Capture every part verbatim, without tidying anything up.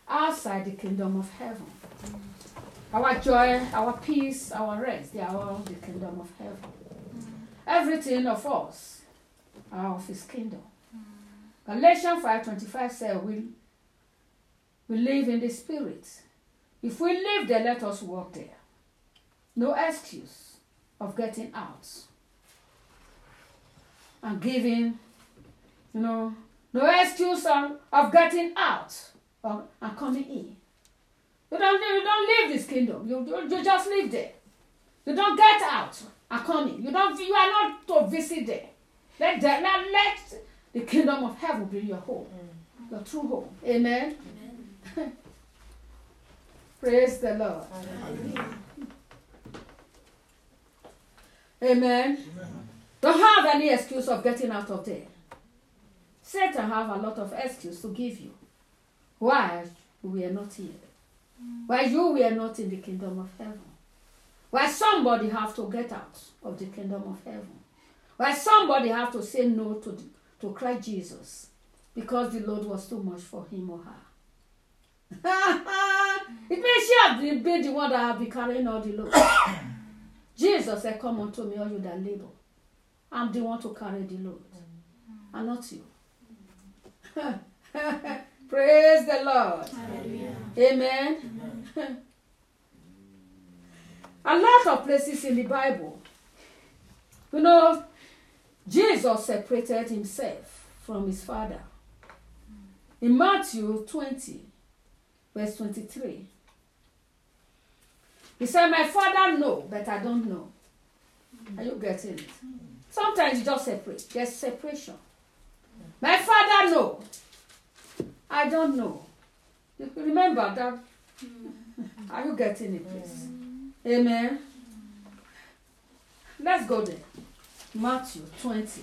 outside the kingdom of heaven. Our joy, our peace, our rest, they are all the kingdom of heaven. Everything of us are of his kingdom. Galatians five twenty-five says we, we live in the spirit. If we live there, let us walk there. No excuse of getting out and giving, you know, no excuse of, of getting out or, and coming in. You don't, you don't leave this kingdom. You, you, you just live there. You don't get out and come in. You don't. You are not to visit there. Let, the, let, let the kingdom of heaven be your home, mm. your true home. Amen? Amen. Praise the Lord. Amen. Amen. Amen. Don't have any excuse of getting out of there. Satan have a lot of excuse to give you. Why we are not here? Why you were not in the kingdom of heaven? Why somebody have to get out of the kingdom of heaven? Why somebody have to say no to, the, to Christ Jesus because the load was too much for him or her? It means she have been the one that have been carrying all the load. Jesus said, come unto me, all you that labor. I'm the one to carry the load, and not you. Praise the Lord. Hallelujah. Amen. Amen. A lot of places in the Bible, you know, Jesus separated himself from his Father. In Matthew twenty, verse twenty-three, he said, my Father know, but I don't know. Are you getting it? Sometimes you just separate. There's separation. My Father know. I don't know. You remember that? Are you getting it, please? Amen. Let's go there. Matthew twenty.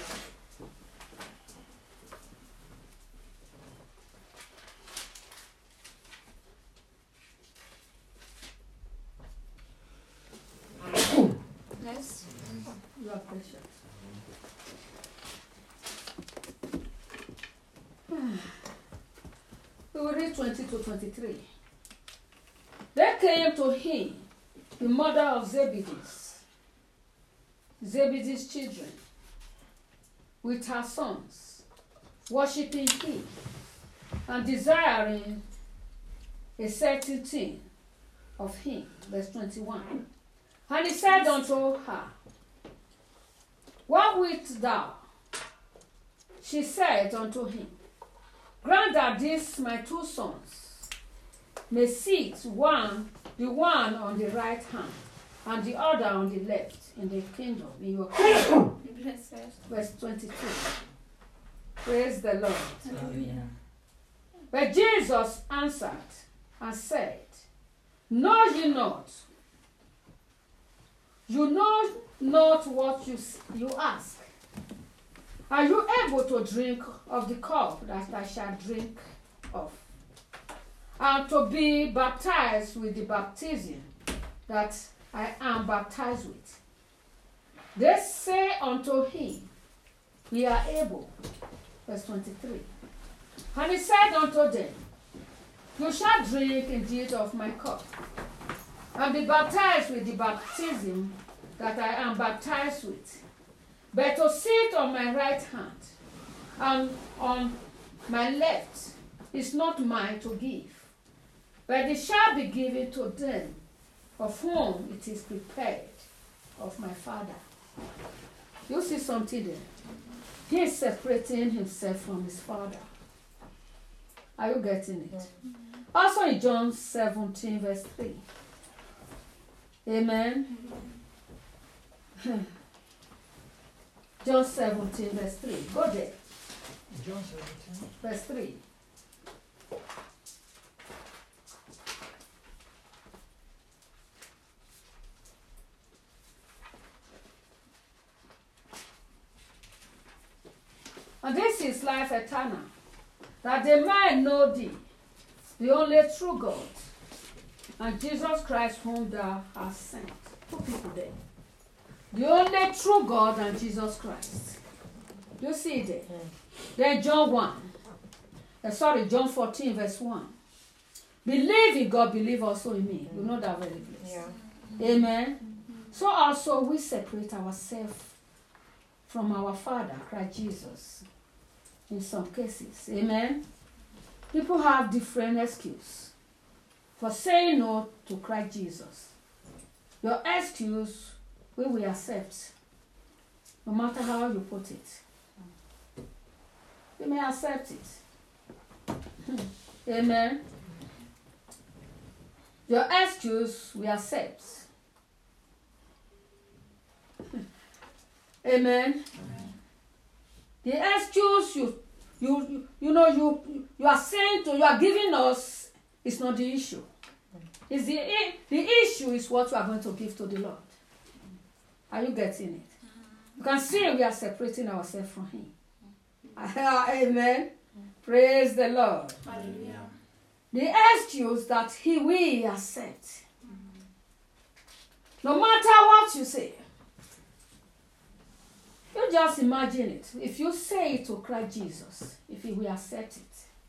Yes. You are patient. We will read twenty to twenty-three. They came to him, the mother of Zebedee's, Zebedee's children, with her sons, worshipping him, and desiring a certain thing of him. Verse twenty-one. And he said unto her, what wilt thou? She said unto him, grant that these my two sons may sit one, the one on the right hand, and the other on the left in the kingdom, in your kingdom. Verse twenty-two. Praise the Lord. Hallelujah. But Jesus answered and said, know ye not, you know not what you, you ask. Are you able to drink of the cup that I shall drink of, and to be baptized with the baptism that I am baptized with? They say unto him, we are able. Verse twenty-three. And he said unto them, you shall drink indeed of my cup, and be baptized with the baptism that I am baptized with. But to sit on my right hand and on my left is not mine to give, but it shall be given to them of whom it is prepared of my Father. You see something there? He is separating himself from his Father. Are you getting it? Also in John seventeen, verse three. Amen. John seventeen, verse three. Go there. John seventeen. Verse three. And this is life eternal, that they might know thee, the only true God, and Jesus Christ whom thou hast sent. Two people there. The only true God and Jesus Christ. You see it there? Then John one. Uh, sorry, John fourteen, verse one. believe in God, believe also in me. You know that very place. Yeah. Amen. So also we separate ourselves from our Father, Christ Jesus, in some cases. Amen. People have different excuses for saying no to Christ Jesus. Your excuse we will accept, no matter how you put it. You may accept it. Amen. Your excuse we accept. Amen. Amen. The excuse you you you, you know you you are saying to you are giving us is not the issue. It's the the issue is what you are going to give to the Lord. Are you getting it? You can see we are separating ourselves from Him. Amen. Praise the Lord. Hallelujah. The excuse that He will accept. No matter what you say. You just imagine it. If you say it to Christ Jesus, if He will accept it.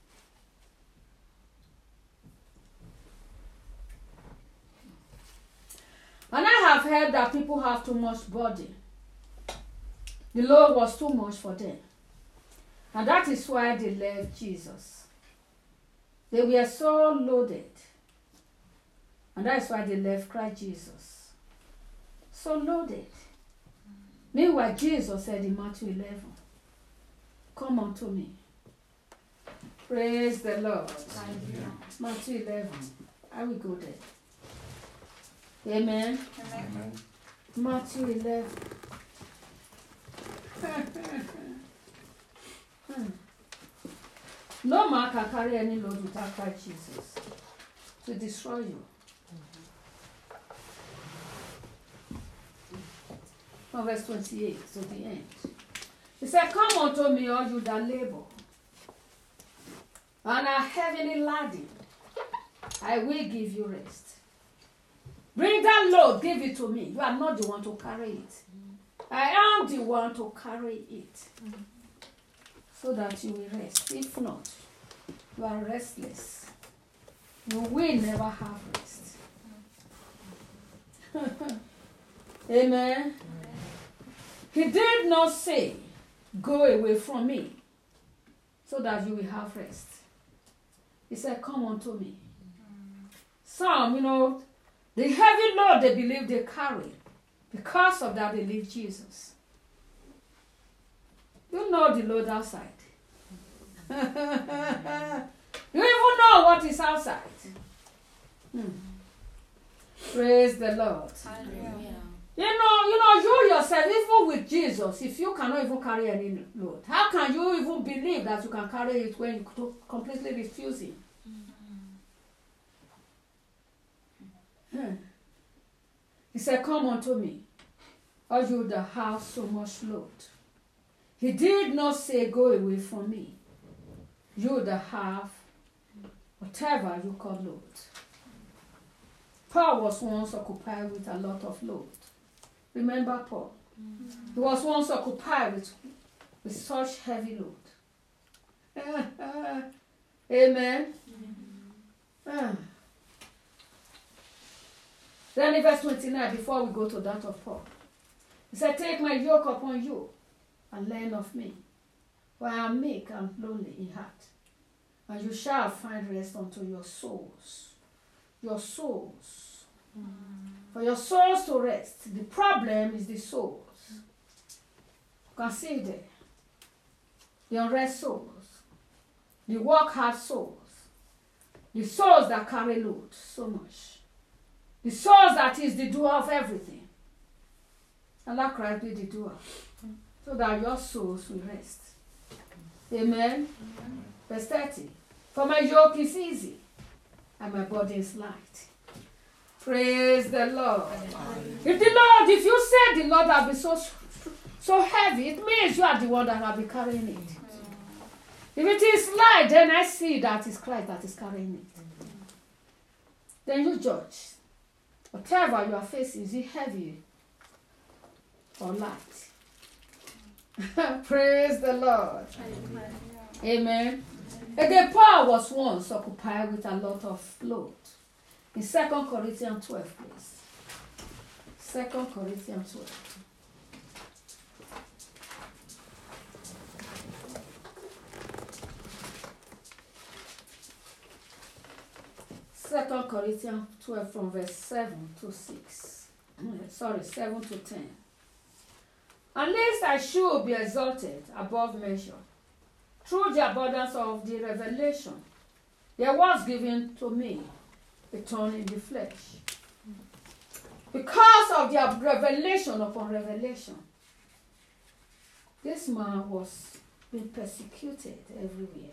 And I have heard that people have too much body. The load was too much for them. And that is why they left Jesus. They were so loaded. And that's why they left Christ Jesus. So loaded. Meanwhile, Jesus said in Matthew eleven, come unto me. Praise the Lord. Hallelujah. Matthew eleven. I will go there. Amen. Amen. Matthew eleven. No man can carry any load without Christ Jesus to destroy you. From verse twenty-eight to the end. He said, come unto me, all you that labor and are heavily laden, I will give you rest. Bring that load, give it to me. You are not the one to carry it. I am the one to carry it. So that you will rest. If not, you are restless. You will never have rest. Amen. He did not say, go away from me, so that you will have rest. He said, come unto me. Some, you know, the heavy load they believe they carry, because of that they leave Jesus. You know the load outside. You even know what is outside. Hmm. Praise the Lord. Hallelujah. You know, you know, you yourself, even with Jesus, if you cannot even carry any load, how can you even believe that you can carry it when you completely refuse Him? Hmm. He said, come unto me, all you that have so much load. He did not say, go away from me, you that have whatever you call load. Paul was once occupied with a lot of load. Remember Paul? Mm-hmm. He was once occupied with, with such heavy load. Amen. Mm-hmm. Ah. Then in verse twenty-nine, before we go to that of Paul, he said, take my yoke upon you and learn of me, for I am meek and lowly in heart, and you shall find rest unto your souls. Your souls. Mm. For your souls to rest. The problem is the souls. You can see there. The unrest souls. The work hard souls. The souls that carry load so much. The souls that is the doer of everything. And let Christ be the doer. So that your souls will rest. Amen. Amen. Verse thirty. For my yoke is easy and my body is light. Praise the Lord. Amen. If the Lord, if you said the Lord have been so so heavy, it means you are the one that have been carrying it. If it is light, then I see that it's Christ that is carrying it. Then you judge. Whatever you are facing, is it heavy or light? Praise the Lord. Amen. Amen. Again, Paul was once occupied with a lot of load. In Second Corinthians twelve, please. Second Corinthians twelve. Second Corinthians twelve from verse seven to six. Sorry, seven to ten. Unless I should be exalted above measure, through the abundance of the revelation, there was given to me a thorn in the flesh. Because of the revelation upon revelation, this man was being persecuted everywhere.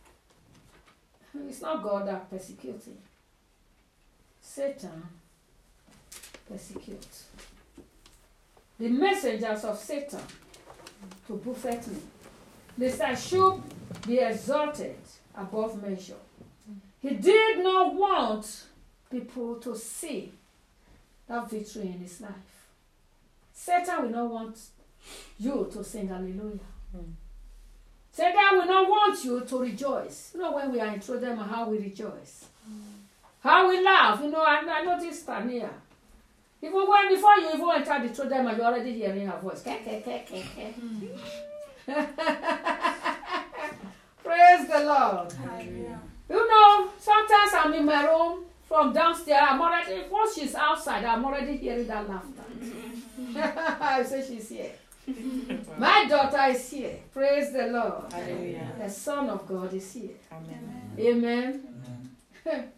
It's not God that persecutes him. Satan persecutes. The messengers of Satan to buffet me, lest I should be exalted above measure. He did not want people to see that victory in his life. Satan will not want you to sing hallelujah. Mm. Satan will not want you to rejoice. You know, when we are in them, how we rejoice. Mm. How we laugh. You know, I, I noticed Tania. Even when, before you even enter the through them, you're already hearing her voice. Ke, ke, ke, ke, ke. Mm. Praise the Lord. Hallelujah. You know, sometimes I'm in my room from downstairs. I'm already, once she's outside, I'm already hearing that laughter. I say she's here. My daughter is here. Praise the Lord. Hallelujah. The Son of God is here. Amen. Amen. Amen.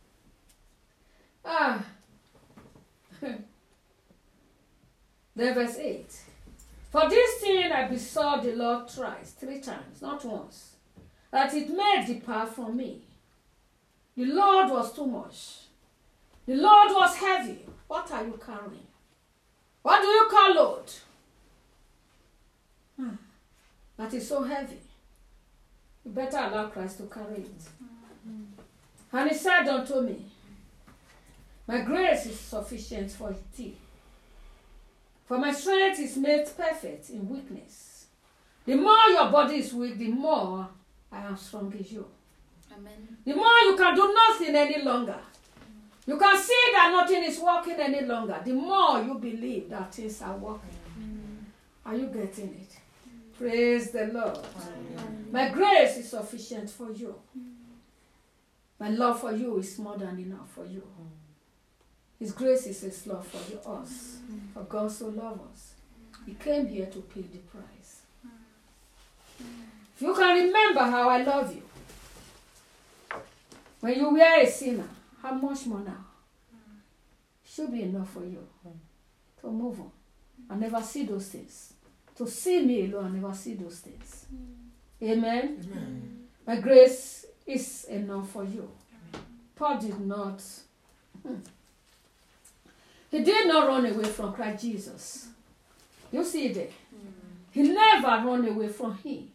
ah. Then verse eight. For this thing I besought the Lord thrice, three times, not once, that it may depart from me. The Lord was too much. The Lord was heavy. What are you carrying? What do you call load? Hmm. That is so heavy. You better allow Christ to carry it. Mm-hmm. And he said unto me, my grace is sufficient for thee. For my strength is made perfect in weakness. The more your body is weak, the more I am strong in you. Amen. The more you can do nothing any longer. You can see that nothing is working any longer. The more you believe that things are working. Amen. Are you getting it? Amen. Praise the Lord. Amen. My grace is sufficient for you. My love for you is more than enough for you. His grace is his love for you, us. For God so loved us. He came here to pay the price. If you can remember how I love you, when you were a sinner, how much more now? Should be enough for you to move on and never see those things. To see me alone and never see those things. Amen? Amen. My grace is enough for you. Paul did not... Hmm, He did not run away from Christ Jesus. You see there? Mm. He never ran away from him.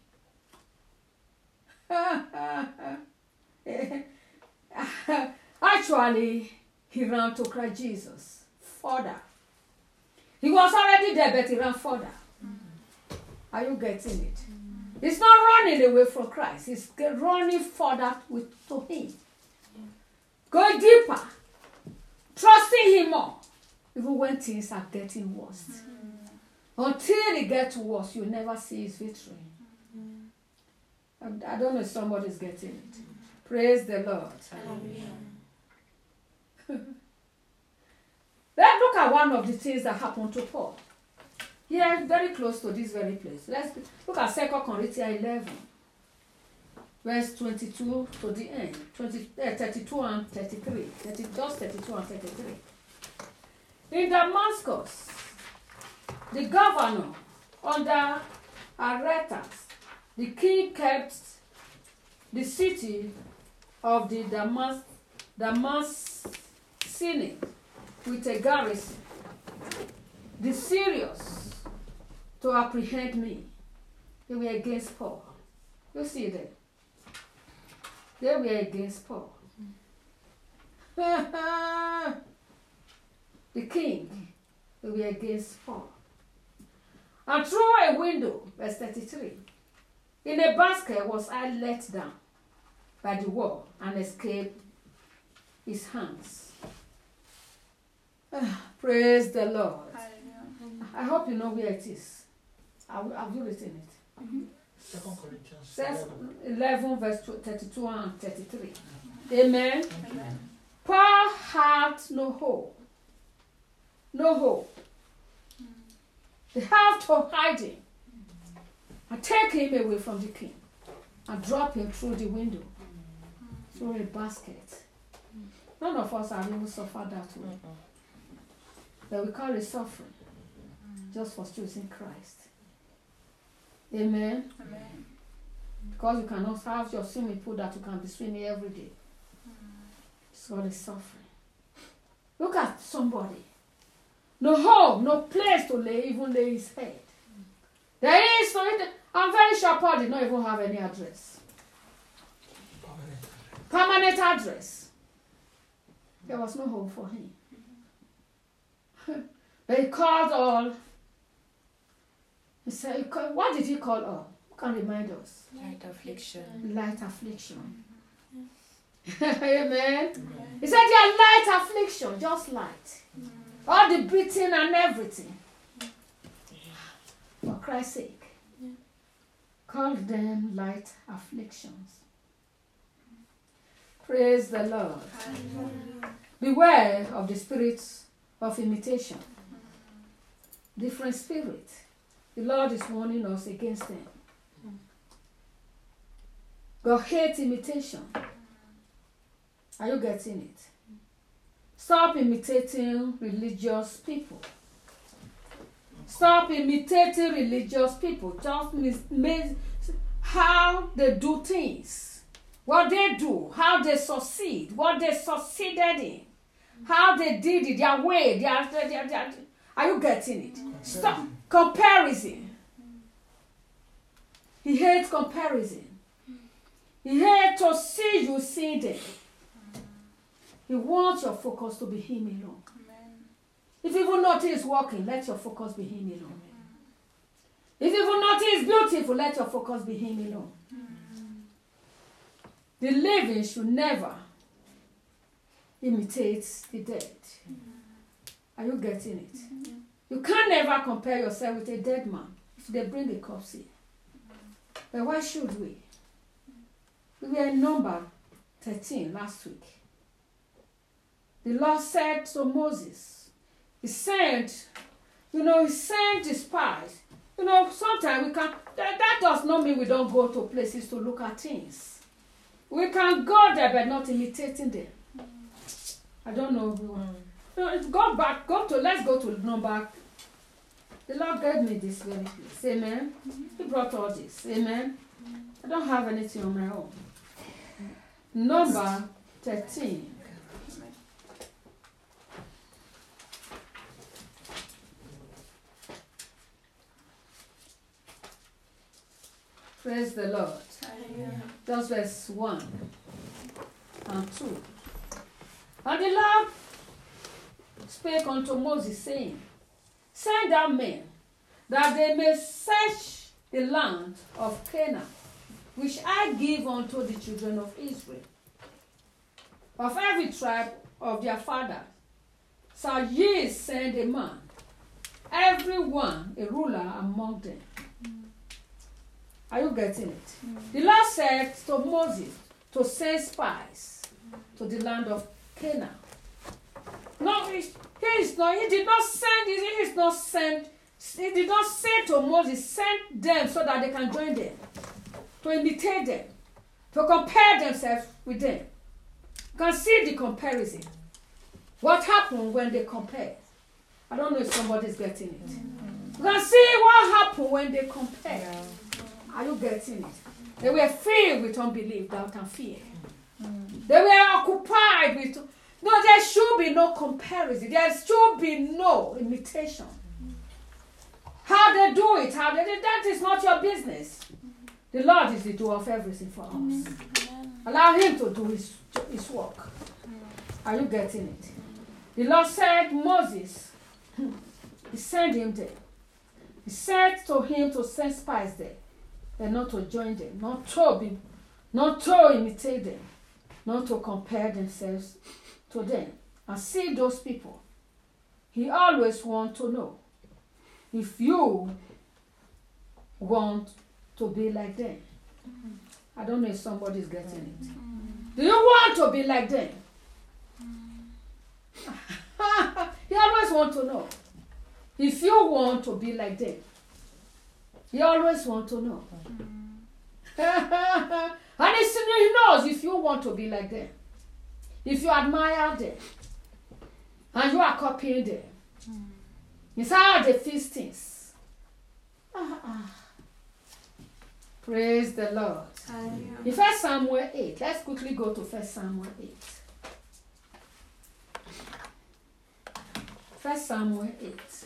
Actually, he ran to Christ Jesus further. He was already there, but he ran further. Mm. Are you getting it? Mm. He's not running away from Christ. He's running further with, to him. Yeah. Going deeper. Trusting him more. Even when things are getting worse. Mm-hmm. Until it gets worse, you never see his victory. Mm-hmm. I, I don't know if somebody's getting it. Mm-hmm. Praise the Lord. Let's look at one of the things that happened to Paul. Here, very close to this very place. Let's look at Second Corinthians eleven. Verse twenty-two to the end. twenty, uh, thirty-two and thirty-three. thirty, just thirty-two and thirty-three. In Damascus, the governor under Aretas, the king kept the city of the Damas, Damascene with a garrison. The Syrians to apprehend me. They were against Paul. You see that? They were against Paul. The king, they were against Paul. And through a window, verse thirty-three, in a basket was I let down. by the wall and escaped his hands. Ah, praise the Lord. Hallelujah. I hope you know where it is. Have have you written it? Mhm. Second Corinthians Says eleven. eleven verse thirty-two and thirty-three. Amen. Amen. Paul had no hope. No hope. They have to hide him and take him away from the king and drop him through the window, through a basket. None of us have even suffered that way. But we call it suffering just for choosing Christ. Amen. Amen. Because you cannot have your swimming pool that you can be swimming every day. It's called suffering. Look at somebody. No home, no place to lay, even lay his head. There is no, I'm very sure Paul did not even have any address. Permanent address. There was no home for him. But he called all. He said, he called, what did he call all? Who can remind us? Light affliction. Light affliction. Amen. He said, they are light affliction, just light. All the beating and everything. For Christ's sake. Called them light afflictions. Praise the Lord. Beware of the spirits of imitation. Different spirits. The Lord is warning us against them. God hates imitation. Are you getting it? Stop imitating religious people. Stop imitating religious people. Just mis- mis- how they do things. What they do. How they succeed. What they succeeded in. How they did it. Their way. Their, their, their, their, are you getting it? Stop. Comparison. He hates comparison. He hates to see you see them. He wants your focus to be him alone. Amen. If you even notice he's walking, let your focus be him alone. If you even notice he's beautiful, let your focus be him alone. The living should never imitate the dead. Are you getting it? You can never compare yourself with a dead man if they bring a corpse here. But why should we? We were in number thirteen last week. The Lord said to Moses, he sent, you know, he sent the spies. You know, sometimes we can, that, that does not mean we don't go to places to look at things. We can go there but not imitating them. I don't know. No, go back, go to, let's go to number. The Lord gave me this very place. Amen. He brought all this. Amen. I don't have anything on my own. Number thirteen. Praise the Lord. Hallelujah. Just verse one and two. And the Lord spake unto Moses, saying, send out men, that they may search the land of Canaan, which I give unto the children of Israel. Of every tribe of their fathers shall ye send a man, every one a ruler among them. Are you getting it? Mm. The Lord said to Moses to send spies to the land of Canaan. No, he, he is not. He did not send. He is not sent. He did not say to Moses, send them so that they can join them, to imitate them, to compare themselves with them. You can see the comparison. What happened when they compared? I don't know if somebody's getting it. Mm. You can see what happened when they compared. Yeah. Are you getting it? They were filled with unbelief, doubt, and fear. Mm. They were occupied with. No, there should be no comparison. There should be no imitation. Mm. How they do it, how they do that is not your business. Mm. The Lord is the doer of everything for us. Mm. Allow Him to do His, his work. Mm. Are you getting it? Mm. The Lord said, Moses, He sent him there. He said to him to send spies there. And not to join them, not to be, not to imitate them, not to compare themselves to them. And see those people. He always wants to know if you want to be like them. Mm-hmm. I don't know if somebody's getting it. Mm-hmm. Do you want to be like them? Mm-hmm. He always wants to know if you want to be like them. He always wants to know. Mm-hmm. And he knows if you want to be like them. If you admire them. And you are copying them. Mm. It's how they fix things. Ah, ah. Praise the Lord. Hallelujah. In First Samuel eight, let's quickly go to First Samuel eight. First Samuel eight.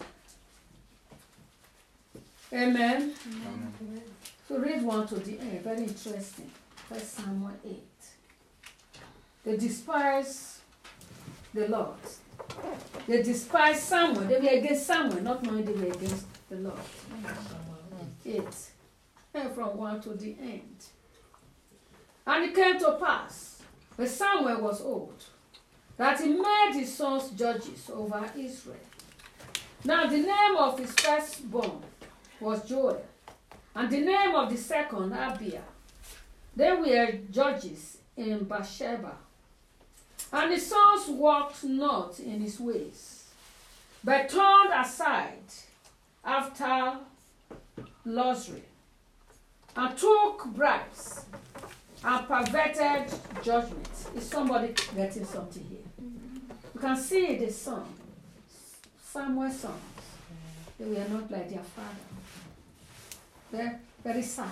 Amen. Amen. So read one to the end. Very interesting. First Samuel eight. They despise the Lord. They despised Samuel. They were against Samuel, not knowing they were against the Lord. Eight. And from one to the end. And it came to pass, when Samuel was old, that he made his sons judges over Israel. Now the name of his firstborn was Joel, and the name of the second Abiah. They were judges in Bathsheba. And his sons walked not in his ways, but turned aside after luxury, and took bribes, and perverted judgment. Is somebody getting something here? You can see the son, Samuel's sons. They were not like their father. They're very sad.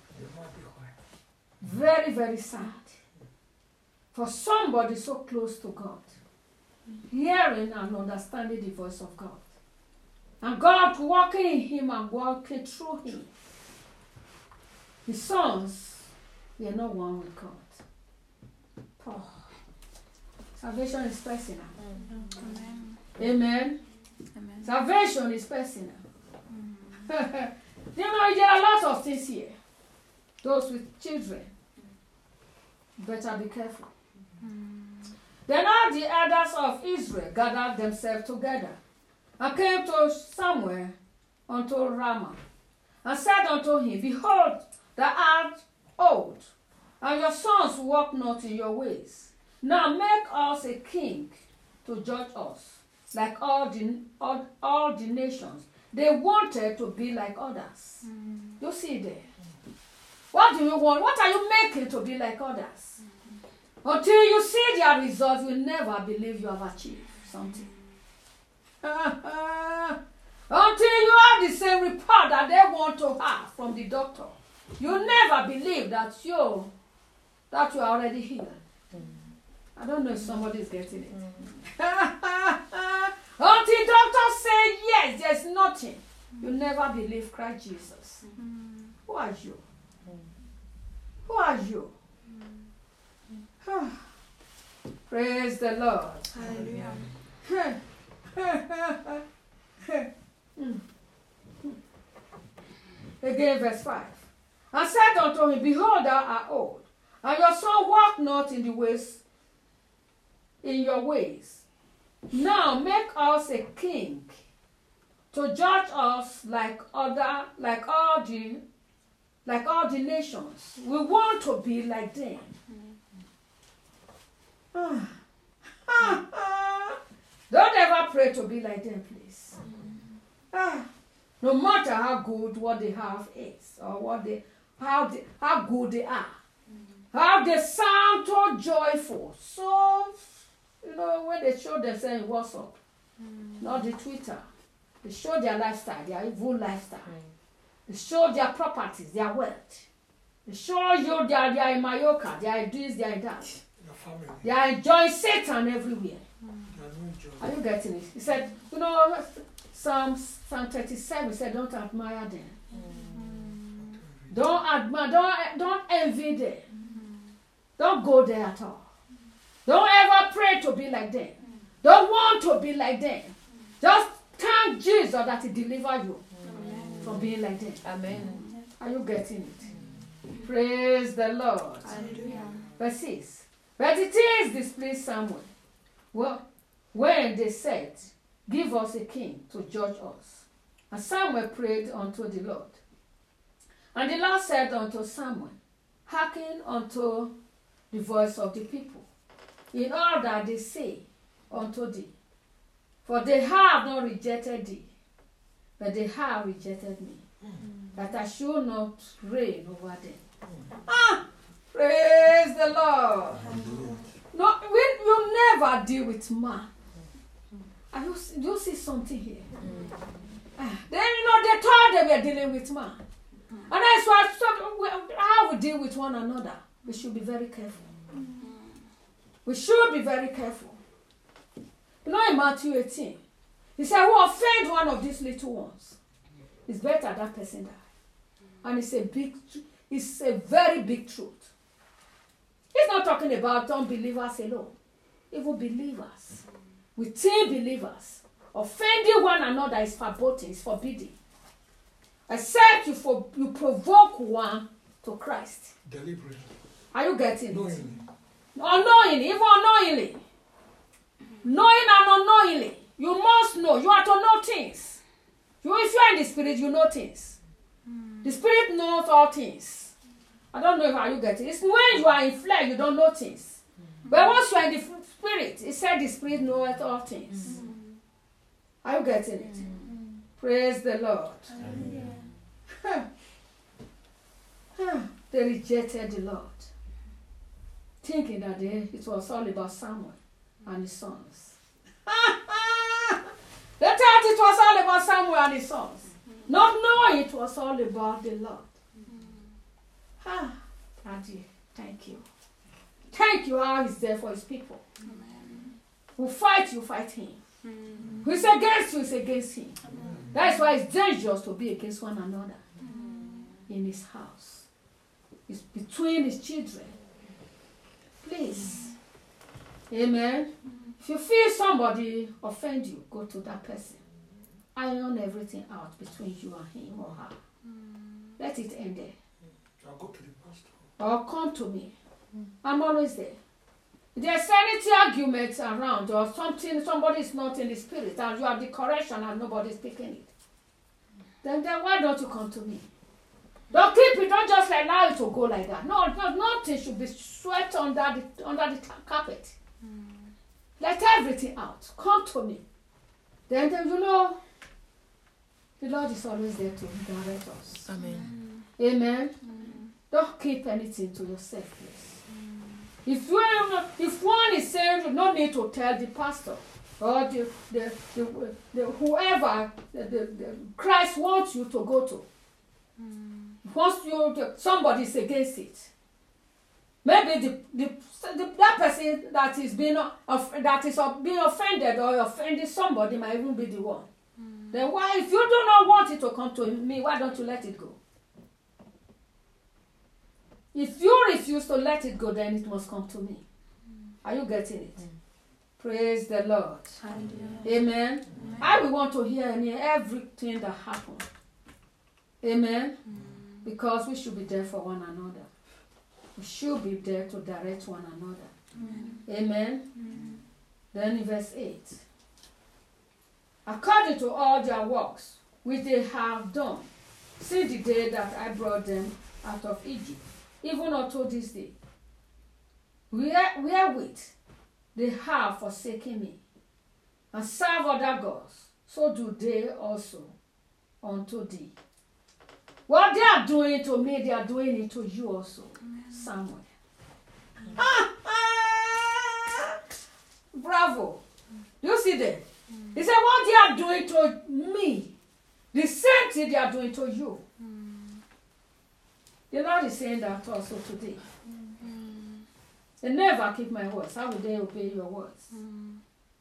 Very, very sad. For somebody so close to God, hearing and understanding the voice of God, and God walking in him and walking through him, his sons were not one with God. Oh. Salvation is personal. Amen. Amen. Amen. Salvation is personal. Mm. You know, there are a lot of things here. Those with children, better be careful. Mm. Then all the elders of Israel gathered themselves together and came to Samuel unto Ramah, and said unto him, Behold, thou art old, and your sons walk not in your ways. Now make us a king to judge us, like all the, all, all the nations. They wanted to be like others. Mm. You see there? What do you want? What are you making to be like others? Mm-hmm. Until you see their results, you'll never believe you have achieved something. Mm-hmm. Until you have the same report that they want to have from the doctor, you'll never believe that you that you are already healed. Mm-hmm. I don't know if somebody is getting it. Mm-hmm. Until doctors say yes, there's nothing, mm-hmm. you never believe Christ Jesus. Mm-hmm. Who are you? Who are you? Mm. Praise the Lord. Hallelujah. mm. Again, verse five. And said unto him, Behold, thou art old, and your son walk not in the ways, in your ways. Now make us a king to judge us like other, like all the Like all the nations. We want to be like them. Mm-hmm. Ah. Ah. Don't ever pray to be like them, please. Mm-hmm. Ah. No matter how good what they have is, or what they, how they, how good they are, mm-hmm. how they sound so joyful. So, you know, when they show themselves in WhatsApp, mm-hmm. not the Twitter, they show their lifestyle, their evil lifestyle. Mm-hmm. They show their properties, their wealth. They show you they are, they are in Mallorca, they are this, they are that. They are enjoying Satan everywhere. Mm. Are you getting it? He said, you know, Psalm, Psalm thirty-seven said, don't admire them. Mm. Don't admire, don't, don't envy them. Mm. Don't go there at all. Don't ever pray to be like them. Don't want to be like them. Just thank Jesus that he delivered you from being like them. Amen. Are you getting it? Praise the Lord. Hallelujah. Verse six. But the things displeased Samuel. Well, when they said, give us a king to judge us. And Samuel prayed unto the Lord. And the Lord said unto Samuel, hearken unto the voice of the people, in all that they say unto thee. For they have not rejected thee, but they have rejected me, mm. that I should not reign over them. Mm. Ah! Praise the Lord. Mm. No, we, you never deal with man. And you, you see something here. Mm. Ah, then, you know, they thought they were dealing with man. Mm. And that's why so, how we deal with one another. We should be very careful. Mm. We should be very careful. You know, in Matthew eighteen, he said, who offend one of these little ones, it's better that person die. And it's a big, it's a very big truth. He's not talking about unbelievers alone. Even believers, within believers, offending one another is forbidden, is forbidden. Except you for you provoke one to Christ. Deliberately. Are you getting Knowingly. it? Unknowingly, even unknowingly. Knowing and unknowingly. You must know. You are to know things. You, if you are in the spirit, you know things. Mm. The spirit knows all things. I don't know how you get it. It's when you are in flesh, you don't know things. Mm. But once you are in the spirit, it said the spirit knows all things. Mm. Are you getting it? Mm. Praise the Lord. Huh. They rejected the Lord, thinking that they, it was all about Samuel and his sons. They thought it was all about Samuel and his sons, not knowing it was all about the Lord. Ah, Daddy, thank you. Thank you how he's there for his people. Amen. Who fight you, fight him. Mm. Who is against you, is against him. Amen. That is why it's dangerous to be against one another mm. in his house. It's between his children. Please. Mm. Amen. Mm. If you feel somebody offend you, go to that person. Iron everything out between you and him or her. Mm. Let it end there. I'll go to the pastor. Or come to me. Mm. I'm always there. If there's any argument around or something, somebody is not in the spirit and you have the correction and nobody's picking it, then, then why don't you come to me? Don't keep it, don't just allow it to go like that. No, no nothing should be swept under the, under the carpet. Mm. Let everything out. Come to me. Then, then you know, the Lord is always there to direct us. Amen. Amen. Mm. Don't keep anything to yourself, please. Mm. If you if one is saying you don't need to tell the pastor or the the, the, the whoever the, the, the Christ wants you to go to, mm. wants you to, somebody is against it. Maybe the, the, the that person that is being of, that is being offended or offending somebody might even be the one. Mm. Then why, if you do not want it to come to me, why don't you let it go? If you refuse to let it go, then it must come to me. Mm. Are you getting it? Mm. Praise the Lord. Hallelujah. Amen. Amen. I will want to hear any everything that happened. Amen. Mm. Because we should be there for one another. We should be there to direct one another. Amen. Amen. Mm. Then in verse eight. According to all their works which they have done since the day that I brought them out of Egypt, even unto this day, where, wherewith they have forsaken me, and serve other gods, so do they also unto thee. What they are doing to me, they are doing it to you also, Amen. Samuel. Mm. Ah, ah, bravo. Do you see that? Mm. He said, what they are doing to me, the same thing they are doing to you. Mm. The Lord is saying that also today. Mm. They never keep my words. How will they obey your words? Mm.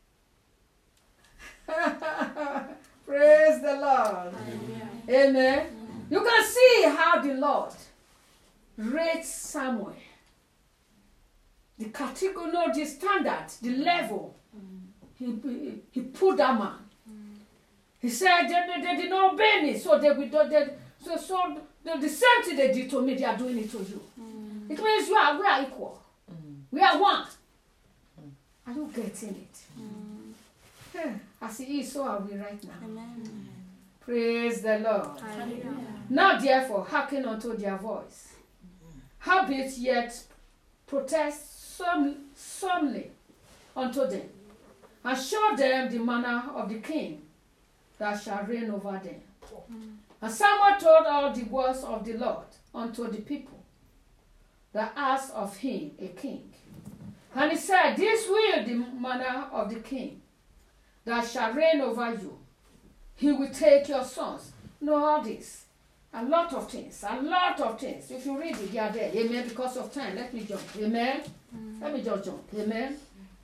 Praise the Lord. Amen. Amen. Mm. You can see how the Lord rates Samuel. The category, no, the standard, the level. Mm. He, he, he put that man. Mm. He said they, they, they did not obey me, so they will they, so so The, the same thing they did to me, they are doing it to you. Mm. It means you are, we are equal. Mm. We are one. Mm. Are you getting it? Mm. Yeah. As he is, so are we right now. Amen. Praise the Lord. Hallelujah. Now therefore, hearken unto their voice. Howbeit yet protest solemnly unto them, and show them the manner of the king that shall reign over them. Mm. And Samuel told all the words of the Lord unto the people that asked of him a king. And he said, this will the manner of the king that shall reign over you. He will take your sons. Know all this. A lot of things. A lot of things. If you read it, they are there. Amen. Because of time. Let me jump. Amen. Mm. Let me just jump. Amen.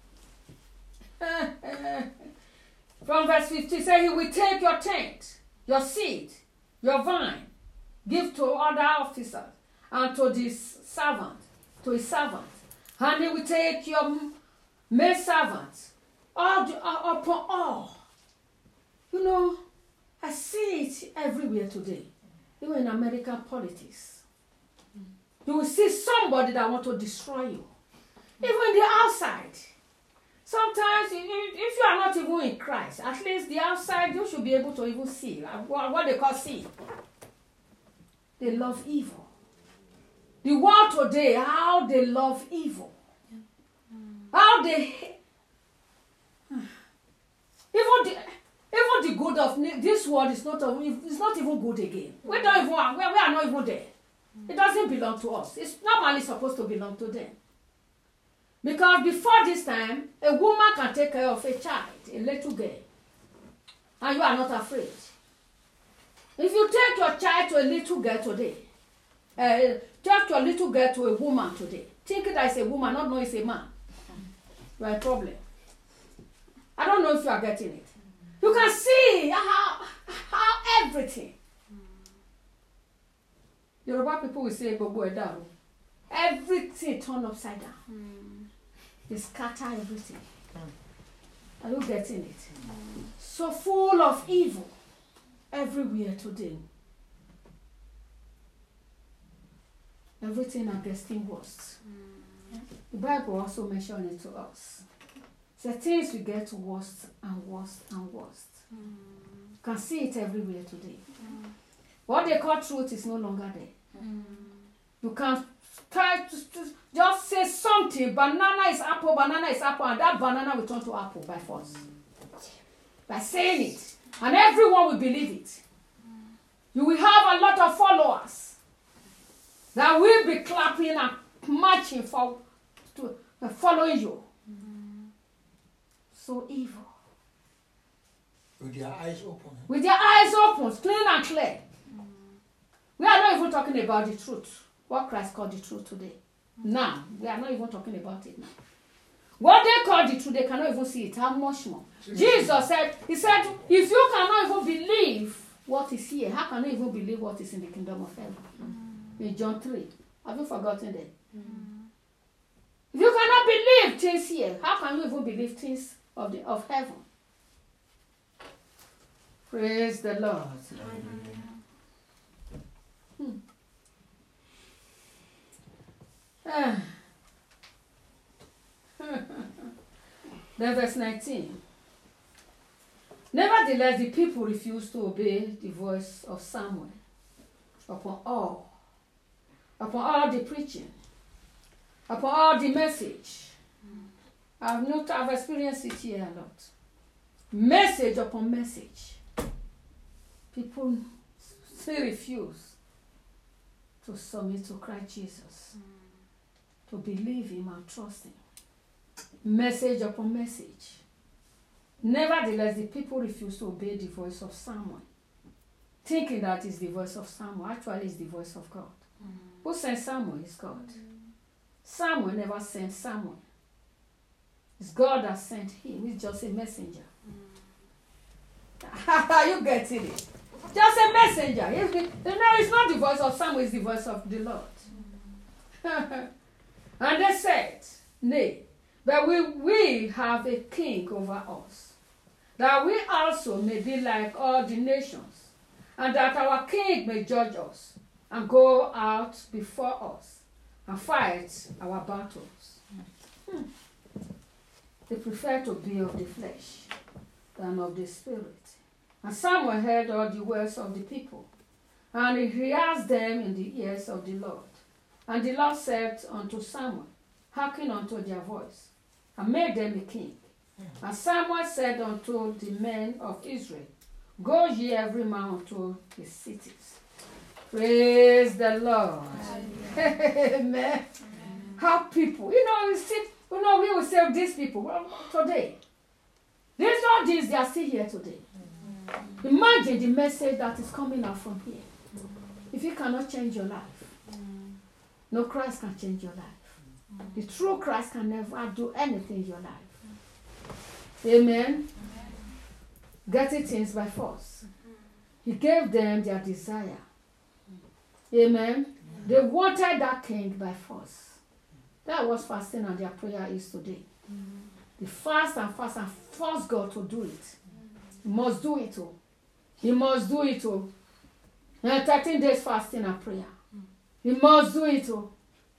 From verse fifty, say he will take your tent, your seed, your vine, give to other officers, and to this servant, to his servant. And he will take your maid servants, all the, uh, upon all. You know, I see it everywhere today, even in American politics. You will see somebody that want to destroy you, even the outside. Sometimes, if you are not even in Christ, at least the outside, you should be able to even see. What they call see. They love evil. The world today, how they love evil. How they... Even the, even the good of this world is not, it's not even good again. We don't even, we are not even there. It doesn't belong to us. It's normally supposed to belong to them. Because before this time, a woman can take care of a child, a little girl, and you are not afraid. If you take your child to a little girl today, uh, take your little girl to a woman today, thinking that it's a woman, not knowing it's a man, you are a problem. I don't know if you are getting it. You can see how, how everything. Yoruba people will say, Bobo Edaro. Everything turned upside down. Mm. They scatter everything. Mm. Are you getting it? Mm. So full of evil everywhere today. Everything against him worst. Mm. The Bible also mentioned it to us. The things will get worse and worse and worse. Mm. You can see it everywhere today. Mm. What they call truth is no longer there. Mm. You can try to, to just say something. Banana is apple, banana is apple, and that banana will turn to apple by force. By saying it. And everyone will believe it. You will have a lot of followers that will be clapping and marching for to uh, following you. So evil. With their eyes open. With their eyes open, clean and clear. Mm. We are not even talking about the truth. What Christ called the truth today. Mm. Now, we are not even talking about it now. What they call the truth, they cannot even see it. How much more? Mm. Jesus said, he said, if you cannot even believe what is here, how can you even believe what is in the kingdom of heaven? Mm. In John three. Have you forgotten that? Mm. If you cannot believe things here, how can you even believe things of the of heaven? Praise the Lord. Hmm. Ah. Then verse nineteen. Nevertheless, the people refused to obey the voice of Samuel upon all, upon all the preaching, upon all the message. I've not, I've experienced it here a lot. Message upon message. People still refuse to submit to Christ Jesus, mm. to believe him and trust him. Message upon message. Nevertheless, the people refuse to obey the voice of Samuel, thinking that is the voice of Samuel. Actually, it's the voice of God. Mm. Who sent Samuel is God. Mm. Samuel never sent Samuel. It's God that sent him. He's just a messenger. Mm. You get it? Just a messenger. It's the, no, it's not the voice of Samuel, it's the voice of the Lord. Mm. And they said, nay, but we, we have a king over us, that we also may be like all the nations, and that our king may judge us. and go out before us and fight our battles. Hmm. They prefer to be of the flesh than of the spirit. And Samuel heard all the words of the people, and he rehearsed them in the ears of the Lord. And the Lord said unto Samuel, hearken unto their voice, and make them a king. And Samuel said unto the men of Israel, go ye every man unto his cities. Praise the Lord. Amen. Amen. How people, you know, you see, you know, we will save these people well, today. There's all this, they are still here today. Mm-hmm. Imagine the message that is coming out from here. Mm-hmm. If you cannot change your life, mm-hmm. no Christ can change your life. Mm-hmm. The true Christ can never do anything in your life. Mm-hmm. Amen. Amen. Getting things by force. Mm-hmm. He gave them their desire. Mm-hmm. Amen. Mm-hmm. They wanted that king by force. That was fasting and their prayer is today. Mm-hmm. They fast and fast and force God to do it. Mm-hmm. He must do it all. He must do it all. And thirteen days fasting and prayer. Mm-hmm. He must do it all.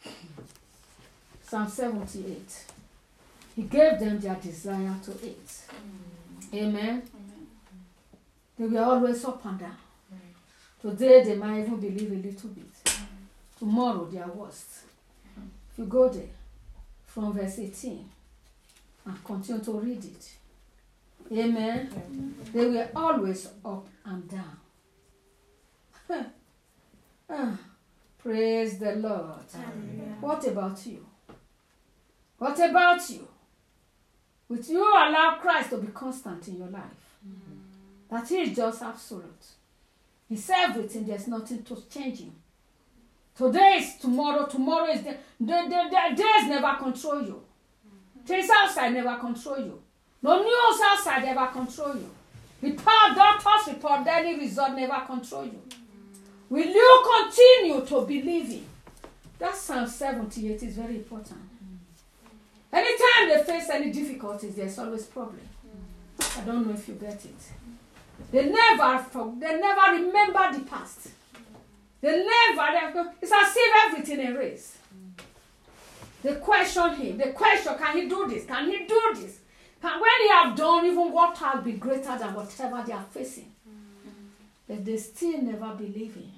Psalm seventy-eight. He gave them their desire to eat. Mm-hmm. Amen. Mm-hmm. They were always up and down. Mm-hmm. Today they might even believe a little bit. Mm-hmm. Tomorrow they are worst. You go there from verse eighteen and continue to read it. Amen. Mm-hmm. They were always up and down. ah, praise the Lord. Amen. What about you? What about you? Would you allow Christ to be constant in your life? Mm-hmm. That he is just absolute. He's everything. There's nothing to change him. Today is tomorrow, tomorrow is the, the, the, the days never control you. Mm-hmm. Things outside never control you. No news outside never control you. Report, doctor's report, any result never control you. Mm-hmm. Will you continue to believe in? That Psalm seventy-eight is very important. Mm-hmm. Anytime they face any difficulties, there's always problem. Mm-hmm. I don't know if you get it. They never, they never remember the past. They never, it's as if everything erased. Mm. They question him. They question, can he do this? Can he do this? Can, when he have done, even what has been greater than whatever they are facing. Mm. But they still never believe him.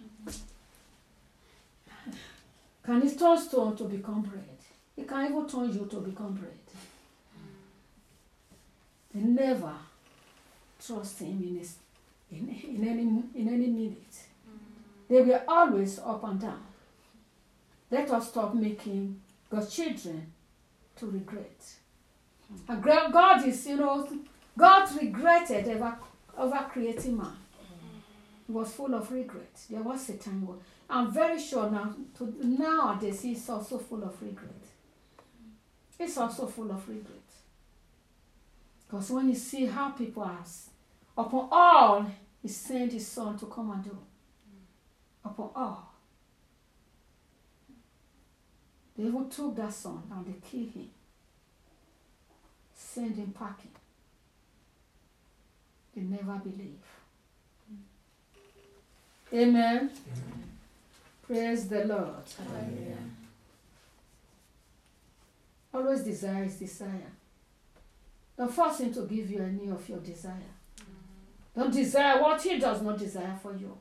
Mm. Can he turn stone to become bread? He can even turn you to become bread. Mm. They never trust him in, his, in, in, any, in any minute. They were always up and down. Let us stop making God's children to regret. Mm-hmm. And God is, you know, God regretted ever, over creating man. Mm-hmm. He was full of regret. There was a time when, I'm very sure now, to, nowadays he's also full of regret. He's also full of regret. Because when you see how people are, upon all, he sent his son to come and do. Upon all. They even took that son and they killed him. Send him packing. They never believe. Mm. Amen. Mm. Praise the Lord. Hallelujah. Always desire is desire. Don't force him to give you any of your desire. Mm. Don't desire what he does not desire for you.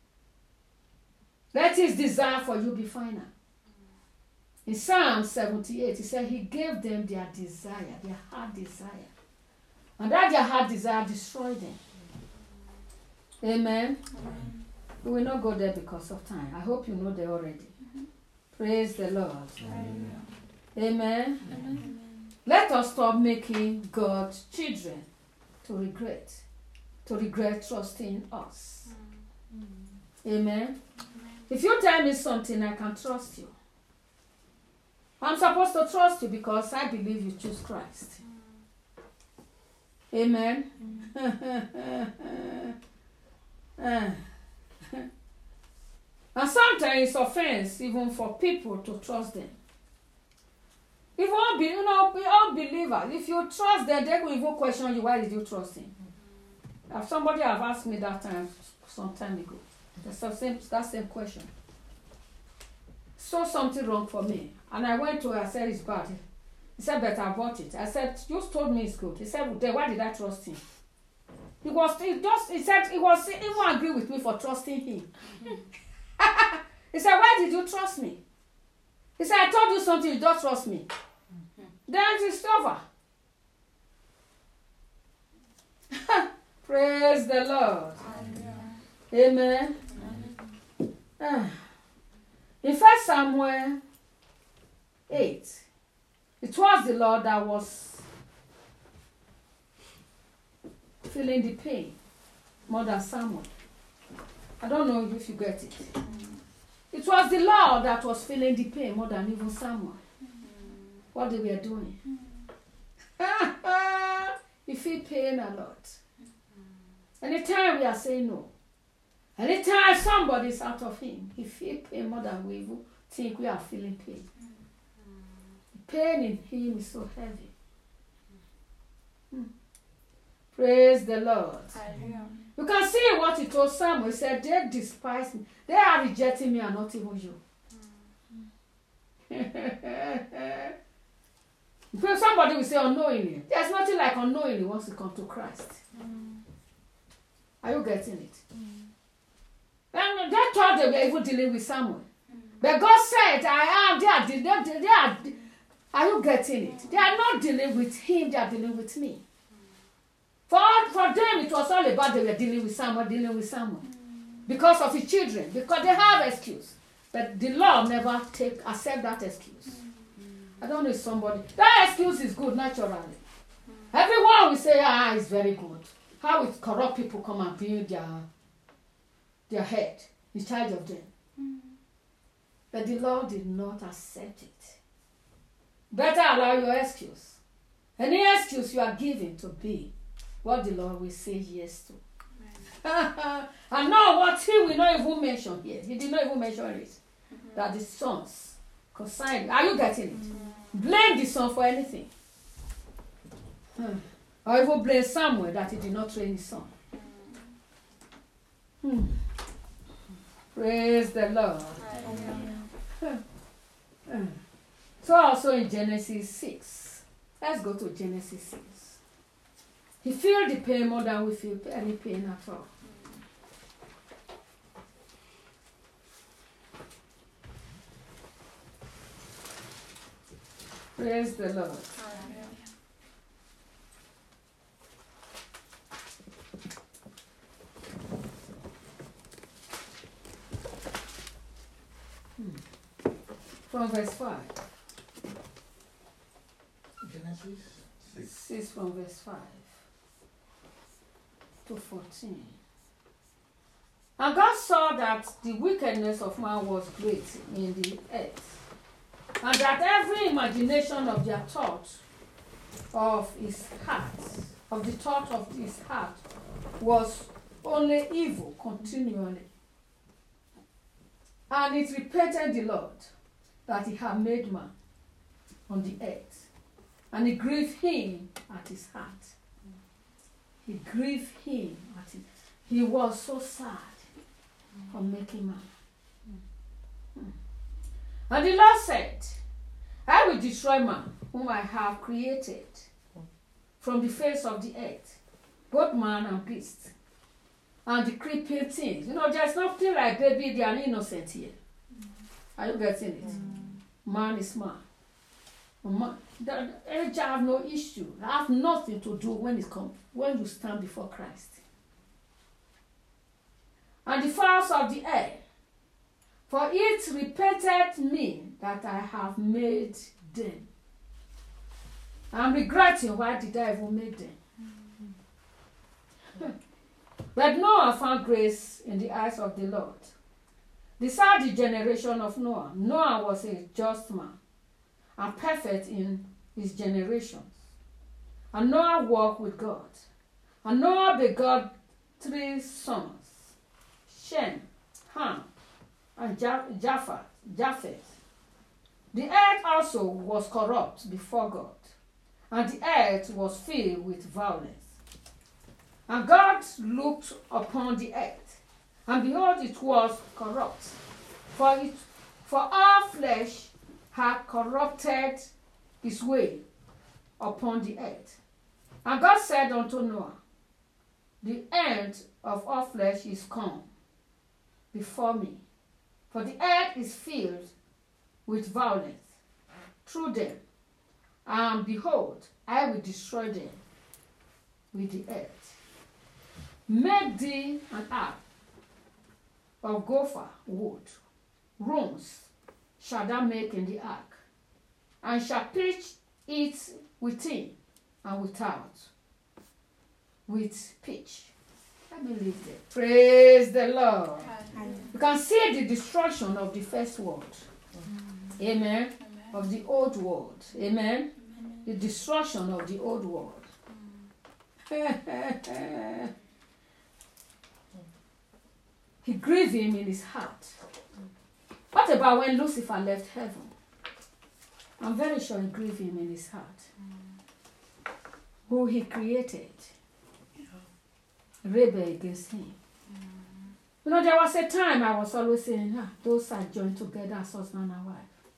Let his desire for you be final. In Psalm seventy-eight, he said he gave them their desire, their heart desire. And that their heart desire destroyed them. Amen? Amen. We will not go there because of time. I hope you know there already. Mm-hmm. Praise the Lord. Amen. Amen. Amen. Let us stop making God's children to regret, to regret trusting us. Mm-hmm. Amen. If you tell me something, I can trust you. I'm supposed to trust you because I believe you choose Christ. Mm. Amen? Mm. And sometimes it's offense even for people to trust them. If you you know, unbelievers, if you trust them, they will even question you, why did you trust him? Mm. Somebody have asked me that time some time ago. That's the same, that same question. saw something wrong for me. And I went to her, I said, it's bad. He said, but I bought it. I said, you told me it's good. He said, well, then why did I trust him? He was, he just, he said, he was even angry with me for trusting him. He said, why did you trust me? He said, I told you something, you don't trust me. Then it's over. Praise the Lord. Amen. Ah. In First Samuel eight, it was the Lord that was feeling the pain more than Samuel. I don't know if you get it. It was the Lord that was feeling the pain more than even Samuel. What they were doing. You feel pain a lot. Anytime we are saying no, anytime somebody is out of him, he feels pain more than we even think we are feeling pain. The pain in him is so heavy. Hmm. Praise the Lord. Hallelujah. You can see what he told Samuel. He said, they despise me. They are rejecting me and not even you. Mm. Somebody will say unknowingly. There's nothing like unknowingly once you come to Christ. Mm. Are you getting it? Mm. And they thought they were even dealing with Samuel. Mm. But God said, I am. They are, they, they, they are, are you getting it? They are not dealing with him. They are dealing with me. For, for them, it was all about they were dealing with Samuel, dealing with Samuel. Mm. Because of his children. Because they have excuse. But the law never take accept that excuse. Mm. I don't know if somebody... That excuse is good naturally. Mm. Everyone will say, ah, it's very good. How it corrupt people come and build their, their head in charge of them. Mm. But the Lord did not accept it. Better allow your excuse. Any excuse you are giving to be what the Lord will say yes to. And now what he will not even mention here. He did not even mention it. Mm-hmm. That the sons consigned. Are you getting it? Mm-hmm. Blame the son for anything. Hmm. Or even blame Samuel that he did not train his son. Mm-hmm. Hmm. Praise the Lord. Mm-hmm. So also in Genesis six. Let's go to Genesis six. He feel the pain more than we feel any pain at all. Praise the Lord. Hmm. From verse five. Genesis six. six from verse five. To fourteen. And God saw that the wickedness of man was great in the earth, and that every imagination of their thought of his heart, of the thought of his heart, was only evil continually. And it repented the Lord that he had made man on the earth, and it grieved him at his heart. He grieved him. At it. He was so sad mm. for making man. Mm. Mm. And the Lord said, I will destroy man whom I have created from the face of the earth, both man and beast, and the creeping things. You know, there's nothing like baby, they are innocent here. Mm. Are you getting it? Mm. Man is man. Man, the age have no issue. Have nothing to do when it comes, when you stand before Christ. And the fowls of the air, for it repented me that I have made them. I'm regretting why did I even make them. Mm-hmm. But Noah found grace in the eyes of the Lord. This is the generation of Noah. Noah was a just man and perfect in his generations. And Noah walked with God. And Noah begot three sons, Shem, Ham, and Japheth. Japheth. The earth also was corrupt before God, and the earth was filled with violence. And God looked upon the earth, and behold, it was corrupt, for it For all flesh had corrupted his way upon the earth. And God said unto Noah, the end of all flesh is come before me, for the earth is filled with violence through them, and behold, I will destroy them with the earth. Make thee an ark of gopher wood. Rooms shall thou make in the ark, and shall pitch it within and without with pitch. Let me leave there. Praise the Lord. Amen. You can see the destruction of the first world. Mm-hmm. Amen. Amen. Of the old world. Amen. Amen. The destruction of the old world. Mm. He grieved him in his heart. What about when Lucifer left heaven? I'm very sure he grieved him in his heart. Mm. Who he created. Yeah. Rebel against him. Mm. You know, there was a time I was always saying, ah, those are joined together as husband and wife.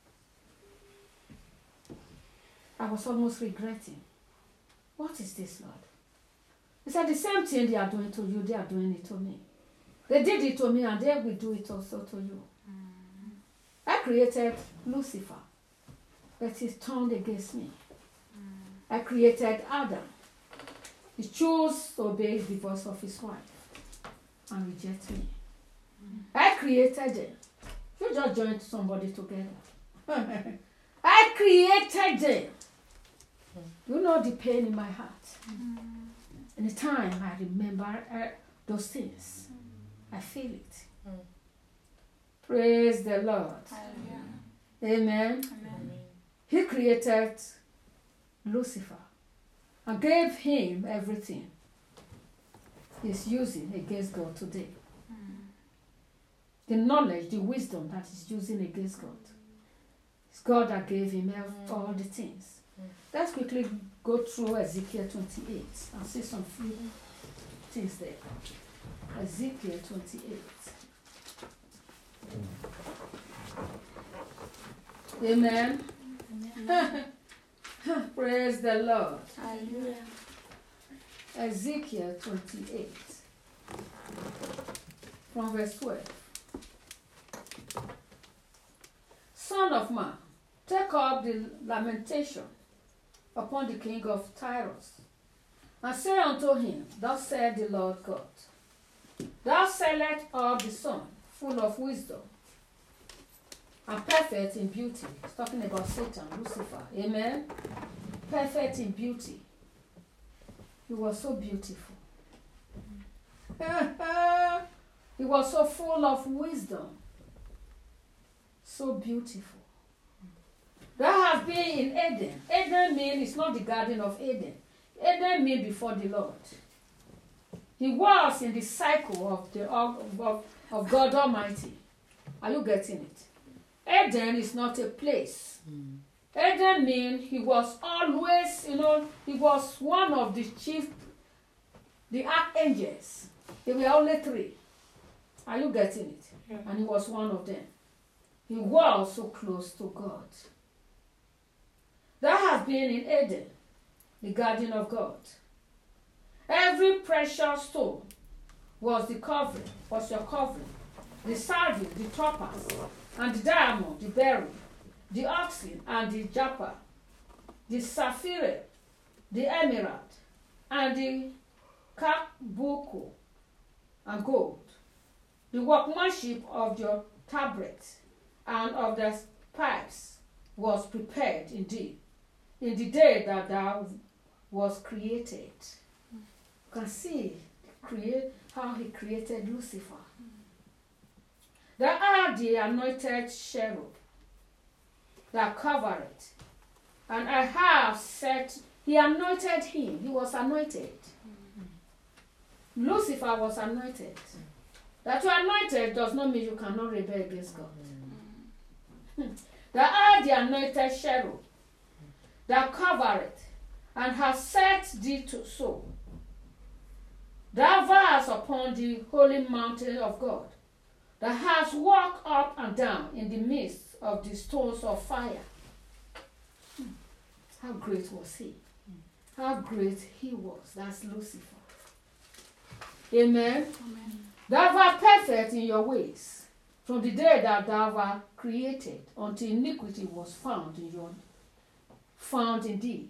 I was almost regretting. What is this, Lord? He said, the same thing they are doing to you, they are doing it to me. They did it to me, and they will do it also to you. Mm. I created Lucifer, but he turned against me. Mm. I created Adam. He chose to obey the voice of his wife and reject me. Mm. I created them. You just joined somebody together. I created them. Mm. You know the pain in my heart. Mm. And the time I remember uh, those things, mm. I feel it. Mm. Praise the Lord. Amen. Amen. Amen. He created Lucifer and gave him everything he's using against God today. Mm. The knowledge, the wisdom that he's using against God. It's God that gave him all the things. Mm. Let's quickly go through Ezekiel twenty-eight and see some few things there. Ezekiel twenty-eight. Amen. Amen. Praise the Lord. Hallelujah. Ezekiel twenty-eight, from verse twelve. Son of man, take up the lamentation upon the king of Tyrus, and say unto him, thus said the Lord God, thou sellest up the son, full of wisdom, and perfect in beauty. He's talking about Satan, Lucifer. Amen? Perfect in beauty. He was so beautiful. He was so full of wisdom. So beautiful. That has been in Eden. Eden means it's not the Garden of Eden. Eden means before the Lord. He was in the cycle of the of, of, of God Almighty. Are you getting it? Eden is not a place. Mm. Eden means he was always, you know, he was one of the chief, the archangels. There were only three. Are you getting it? Yeah. And he was one of them. He was so close to God. That has been in Eden, the garden of God. Every precious stone was the covering, was your covering. The sardine, the topaz, and the diamond, the beryl, the oxen, and the japa, the sapphire, the emerald, and the carbuncle, and gold. The workmanship of your tabret and of the pipes was prepared indeed in the day that thou was created. You can see create, how he created Lucifer. There are the anointed cherub that cover it. And I have set, he anointed him. He was anointed. Mm-hmm. Lucifer was anointed. Mm-hmm. That you are anointed does not mean you cannot rebel against God. Mm-hmm. There are the anointed cherub that cover it and have set thee to so. Thou was upon the holy mountain of God. that has walked up and down in the midst of the stones of fire. Hmm. How great was he? How great he was. That's Lucifer. Amen. Amen. Thou art perfect in your ways, from the day that thou art created, until iniquity was found in your found in thee.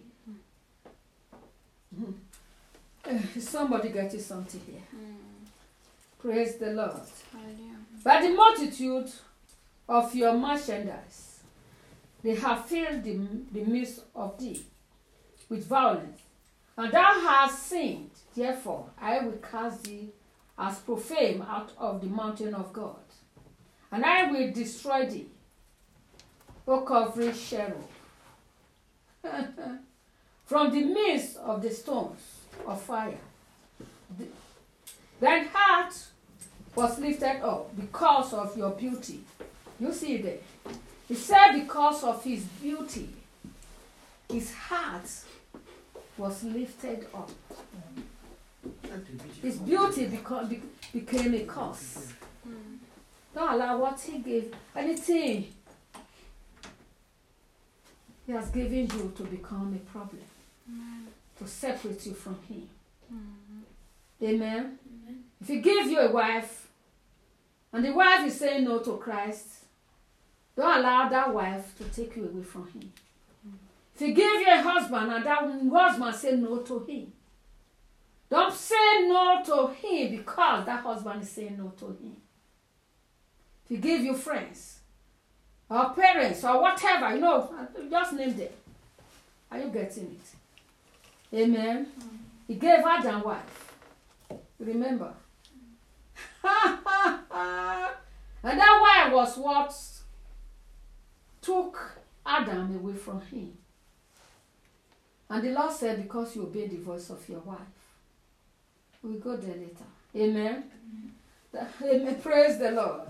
Mm. Uh, somebody getting something here. Mm. Praise the Lord. Hallelujah. By the multitude of your merchandise, they have filled the, the midst of thee with violence. And thou hast sinned, therefore I will cast thee as profane out of the mountain of God. And I will destroy thee, O covering cherub, from the midst of the stones of fire. The, thine heart was lifted up because of your beauty. You see there. He said because of his beauty, his heart was lifted up. His beauty beco- be- became a curse. Mm. Don't allow what he gave, anything he has given you to become a problem, Amen. to separate you from him. Mm. Amen? Amen. If he gives you a wife, and the wife is saying no to Christ, don't allow that wife to take you away from him. Mm. If he gives you a husband, and that husband say no to him, don't say no to him because that husband is saying no to him. If he gives you friends, or parents, or whatever, you know, just name them. Are you getting it? Amen? Mm. He gave Adam a wife. Remember? And that wife was what took Adam away from him. And the Lord said, because you obey the voice of your wife. We'll go there later. Amen? Mm-hmm. Amen. Praise the Lord.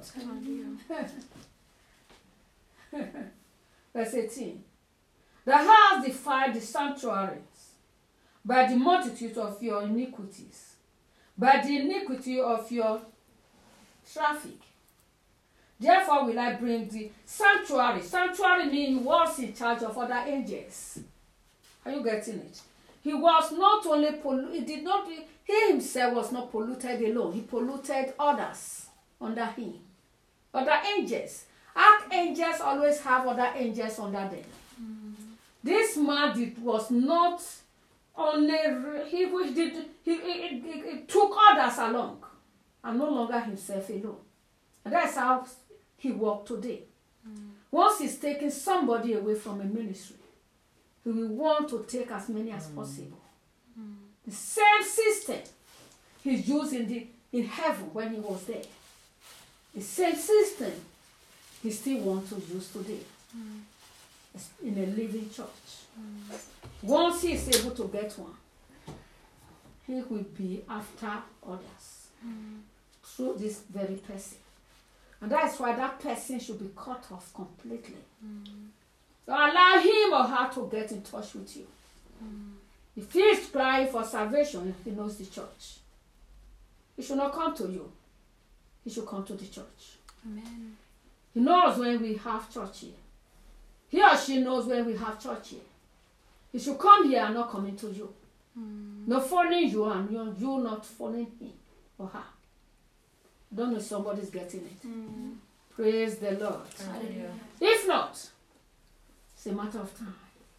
Verse eighteen. The house defiled the sanctuaries by the multitude of your iniquities, by the iniquity of your traffic. Therefore will I bring the sanctuary. Sanctuary means he was in charge of other angels. Are you getting it? He was not only polluted, he did not, he himself was not polluted alone. He polluted others under him. Other angels. Archangels always have other angels under them. Mm-hmm. This man did, was not only, he, he, did, he, he, he, he took others along and no longer himself alone. And that's how he walked today. Mm-hmm. Once he's taking somebody away from a ministry, he will want to take as many as mm. possible. Mm. The same system he's used in, the, in heaven when he was there. The same system he still wants to use today mm. in a living church. Mm. Once he is able to get one, he will be after others mm. through this very person. And that's why that person should be cut off completely. Mm. So allow him or her to get in touch with you. Mm. If he is crying for salvation, he knows the church. He should not come to you. He should come to the church. Amen. He knows when we have church here. He or she knows when we have church here. He should come here and not coming to you. Mm. Not phoning you and you, you not phoning him or her. I don't know if somebody's getting it. Mm. Praise the Lord. Hallelujah. If not, it's a matter of time.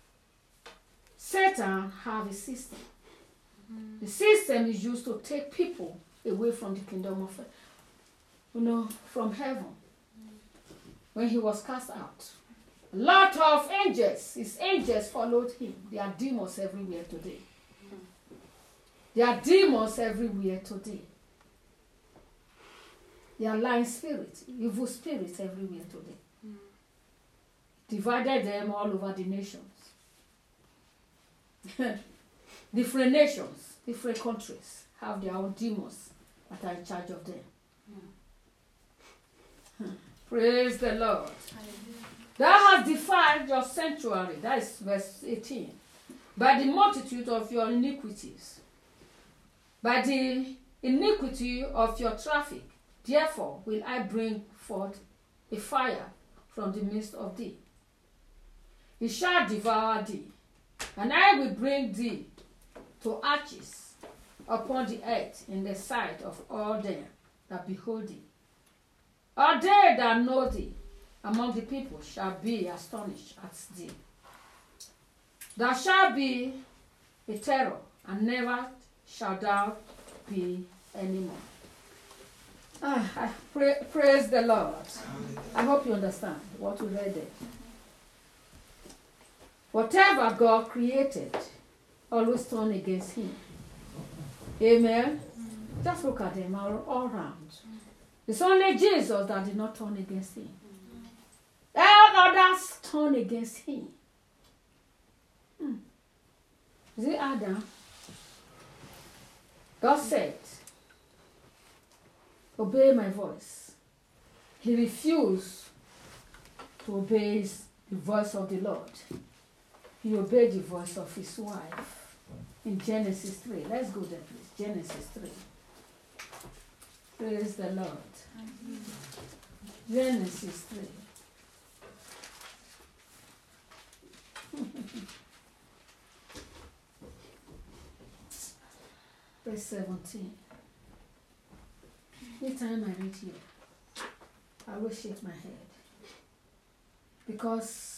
Satan have a system. Mm. The system is used to take people away from the kingdom of, you know, from heaven. Mm. When he was cast out, a lot of angels, his angels followed him. There are demons everywhere today. Mm. There are demons everywhere today. There are lying spirits, evil spirits everywhere today. Mm. Divided them all over the nations. Different nations, different countries have their own demons that are in charge of them. Mm. Praise the Lord. Hallelujah. Thou hast defiled your sanctuary, that is verse eighteen, by the multitude of your iniquities, by the iniquity of your traffic. Therefore will I bring forth a fire from the midst of thee. It shall devour thee, and I will bring thee to ashes upon the earth in the sight of all them that behold thee. All they that know thee among the people shall be astonished at thee. Thou shalt be a terror, and never shalt thou be any more. Ah, I pray, praise the Lord. I hope you understand what we read there. Whatever God created, always turn against him. Amen. Just look at them all, all around. It's only Jesus that did not turn against him. All others turn against him. Hmm. Is it Adam? God said, obey my voice. He refused to obey the voice of the Lord. He obeyed the voice of his wife in Genesis three. Let's go there, please. Genesis three. Praise the Lord. Genesis three. Verse seventeen. Anytime I read here, I will shake my head. Because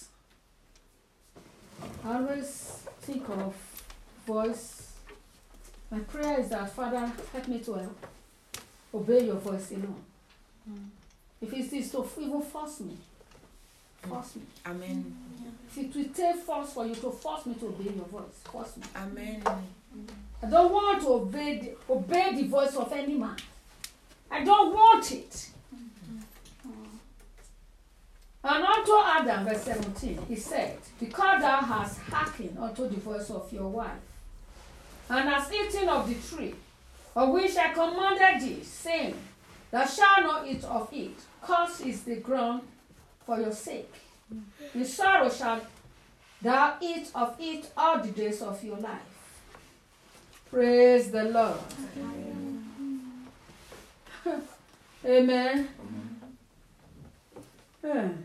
I always think of voice. My prayer is that, Father, help me to help. Obey your voice alone. Mm. If it is to even force me, force me. Amen. If it will take force for you to force me to obey your voice, force me. Amen. I don't want to obey the, obey the voice of any man. I don't want it. Mm-hmm. And unto Adam, verse seventeen, he said, because thou hast hearkened unto the voice of your wife, and hast eaten of the tree, of which I commanded thee, saying, thou shalt not eat of it, cursed is the ground for your sake. In sorrow shalt thou eat of it all the days of your life. Praise the Lord. Amen. Amen. Amen.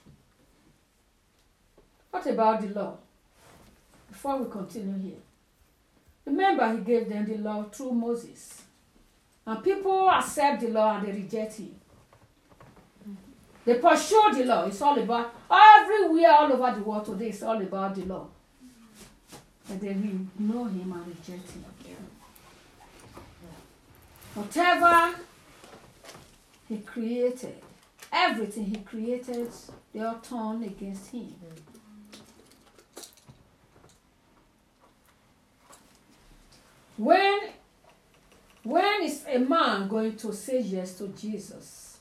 What about the law? Before we continue here. Remember, he gave them the law through Moses. And people accept the law and they reject him. They pursue the law. It's all about, everywhere all over the world today, it's all about the law. And they ignore him and reject him. Whatever he created, everything he created, they all turn against him. When, when is a man going to say yes to Jesus?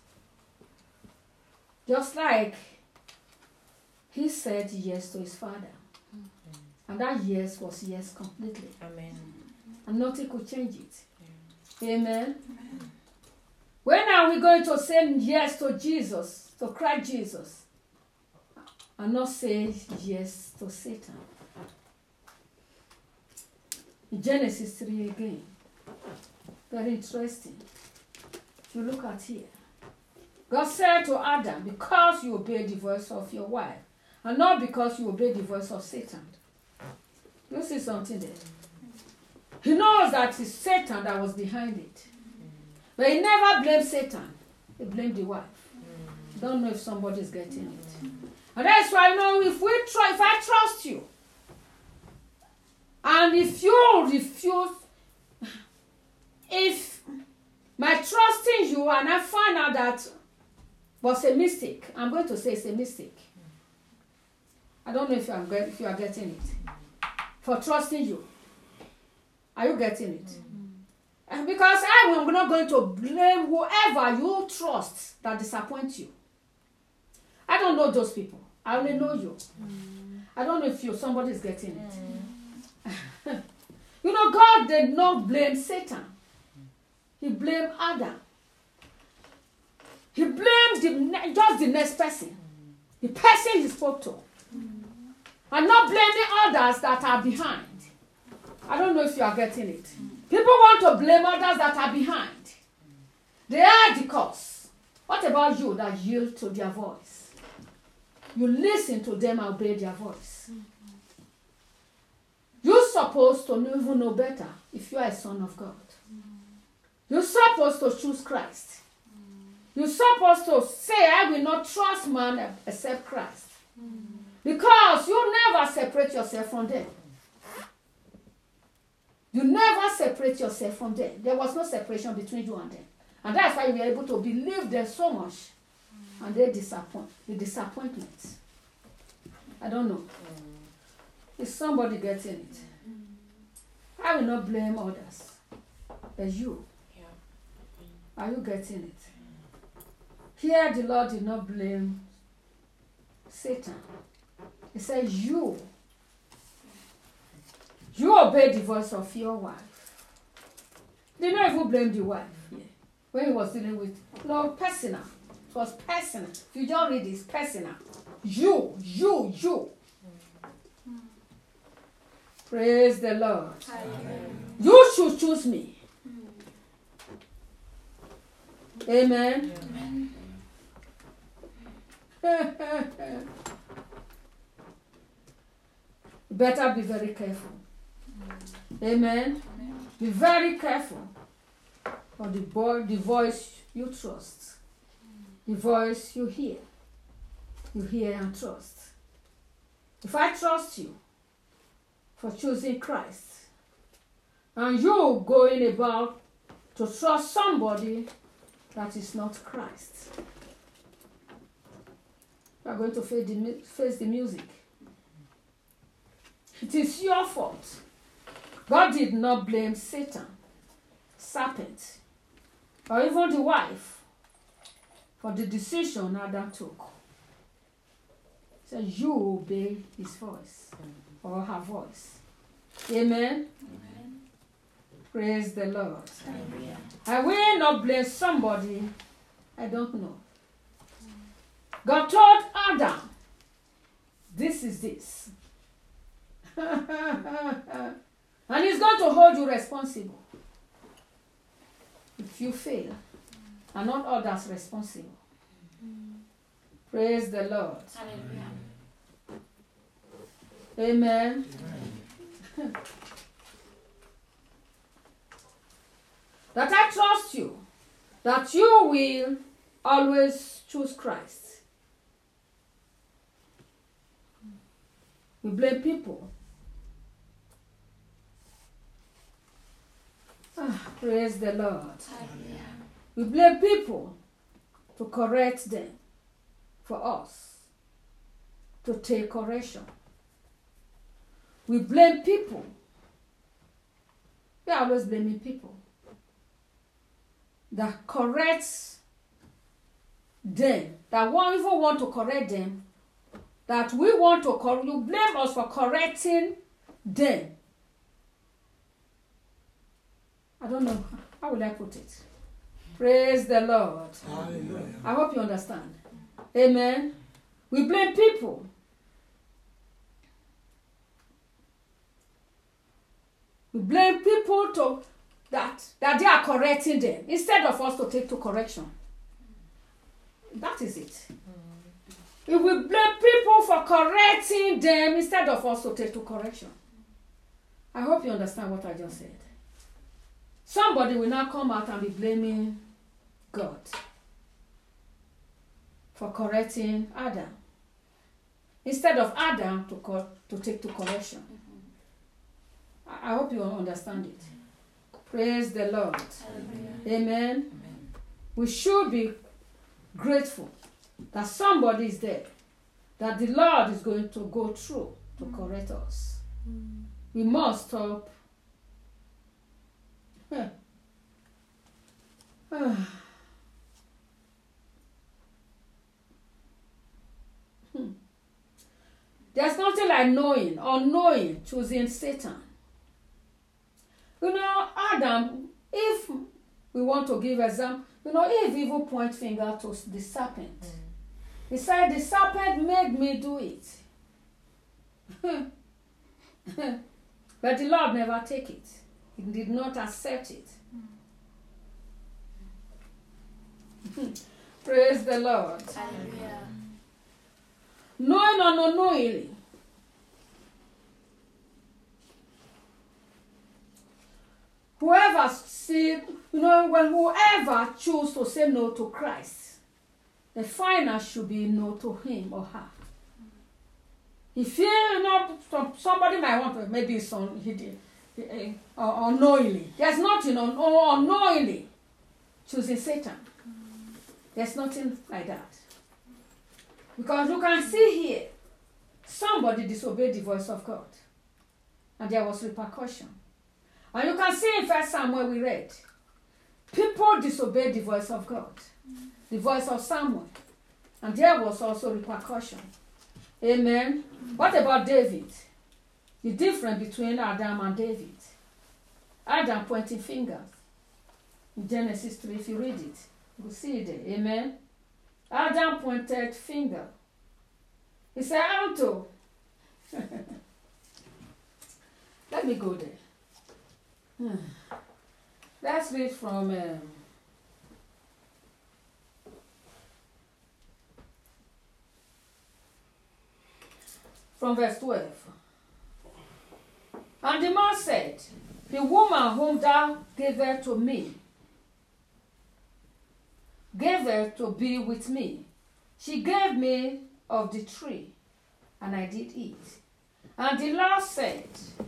Just like he said yes to his father. Mm-hmm. And that yes was yes completely. Amen. And nothing could change it. Yeah. Amen. Amen. When are we going to say yes to Jesus, to Christ Jesus, and not say yes to Satan? In Genesis three again. Very interesting. If you look at here. God said to Adam, because you obey the voice of your wife, and not because you obey the voice of Satan. You see something there? He knows that it's Satan that was behind it. But he never blamed Satan. He blamed the wife. Don't know if somebody's getting it. And that's why, you know, if we try, if I trust you, and if you refuse, if my trust in you and I find out that was a mistake, I'm going to say it's a mistake. I don't know if you are, if you are getting it. For trusting you. Are you getting it? Mm-hmm. Because I am not going to blame whoever you trust that disappoints you. I don't know those people. I only know you. Mm-hmm. I don't know if you somebody is getting it. Mm-hmm. You know, God did not blame Satan. He blamed Adam. He blamed the, just the next person. The person he spoke to. Mm-hmm. And not blaming others that are behind. I don't know if you are getting it. Mm-hmm. People want to blame others that are behind. They are the cause. What about you that yield to their voice? You listen to them and obey their voice. Mm-hmm. You're supposed to even know better if you are a son of God. Mm-hmm. You're supposed to choose Christ. Mm-hmm. You're supposed to say, I will not trust man except Christ. Mm-hmm. Because you never separate yourself from them. You never separate yourself from them. There was no separation between you and them. And that's why you were able to believe them so much. Mm. And they disappoint. The disappointment. I don't know. Mm. Is somebody getting it? Mm. I will not blame others. It's you. Yeah. Are you getting it? Mm. Here the Lord did not blame Satan. He said, you. You obey the voice of your wife. Did not even blame the wife. Yeah. When he was dealing with, no, personal. It was personal. If you don't read this, personal. You, you, you. Mm. Praise the Lord. Amen. You should choose me. Mm. Amen. Amen. Better be very careful. Mm. Amen. Amen. Be very careful. Or the boy, the voice you trust, the voice you hear, you hear and trust. If I trust you for choosing Christ, and you going about to trust somebody that is not Christ, you are going to face the, face the music. It is your fault. God did not blame Satan, serpent, or even the wife for the decision Adam took. So you obey his voice or her voice. Amen? Amen. Praise the Lord. Amen. I will not blame somebody I don't know. God told Adam, this is this. And he's going to hold you responsible. If you fail, and not others responsible. Mm. Praise the Lord. Hallelujah. Amen. Amen. That I trust you, that you will always choose Christ. We blame people. Ah, praise the Lord. Hallelujah. We blame people to correct them for us, to take correction. We blame people. We are always blaming people that corrects them, that won't even want to correct them, that we want to correct. You blame us for correcting them. I don't know. How will I put it? Praise the Lord. Hallelujah. I hope you understand. Amen. We blame people. We blame people to that, that they are correcting them instead of us to take to correction. That is it. We will blame people for correcting them instead of us to take to correction. I hope you understand what I just said. Somebody will now come out and be blaming God for correcting Adam instead of Adam to co- to take to correction. Mm-hmm. I-, I hope you understand it. Praise the Lord. Amen. Amen. Amen. We should be grateful that somebody is there, that the Lord is going to go through to mm. correct us. Mm. We must stop. Huh. Ah. Hmm. There's nothing like knowing or knowing choosing Satan. You know, Adam, if we want to give example, you know, if evil point finger to the serpent, mm. he said, the serpent made me do it. But the Lord never take it. He did not accept it. Praise the Lord. Hallelujah. Knowing or unknowingly. Whoever see, you know, when whoever choose to say no to Christ, the final should be no to him or her. If you know, some, somebody might want to, maybe some, he did, uh, uh, unknowingly. There's nothing un, un, unknowingly choosing Satan. There's nothing like that. Because you can see here, somebody disobeyed the voice of God. And there was repercussion. And you can see in First Samuel we read, people disobeyed the voice of God, the voice of Samuel. And there was also repercussion. Amen. What about David? The difference between Adam and David. Adam pointing fingers. In Genesis three, if you read it, you will see it there. Amen. Adam pointed finger. He said, Anto. Let me go there. Hmm. Let's read from um, from verse twelve. And the man said, the woman whom thou gavest to me, gave her to be with me. She gave me of the tree, and I did eat. And the Lord said,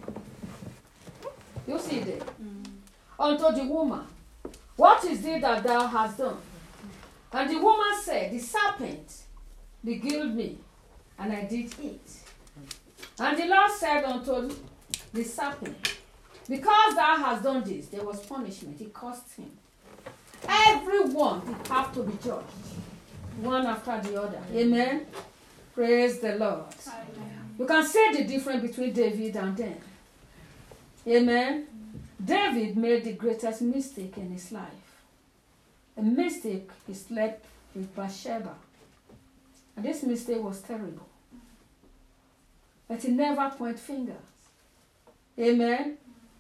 you see there, mm. unto the woman, what is it that thou hast done? And the woman said, the serpent beguiled me, and I did eat. And the Lord said unto the serpent, because thou hast done this, there was punishment. It cost him. Everyone did have to be judged, one after the other. Amen. Praise the Lord. Amen. You can see the difference between David and them. Amen. David made the greatest mistake in his life. A mistake he slept with Bathsheba. And this mistake was terrible. But he never pointed fingers. Amen.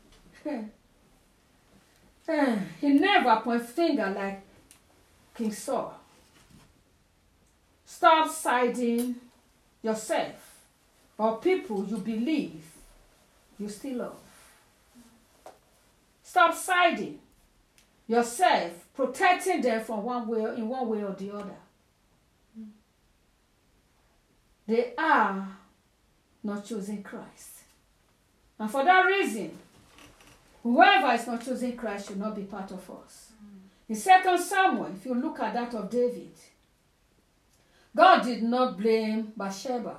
He never pointed finger like King Saul. Stop siding yourself or people you believe you still love. Stop siding yourself, protecting them from one way, in one way or the other. They are not choosing Christ. And for that reason, whoever is not choosing Christ should not be part of us. In Second Samuel, if you look at that of David, God did not blame Bathsheba.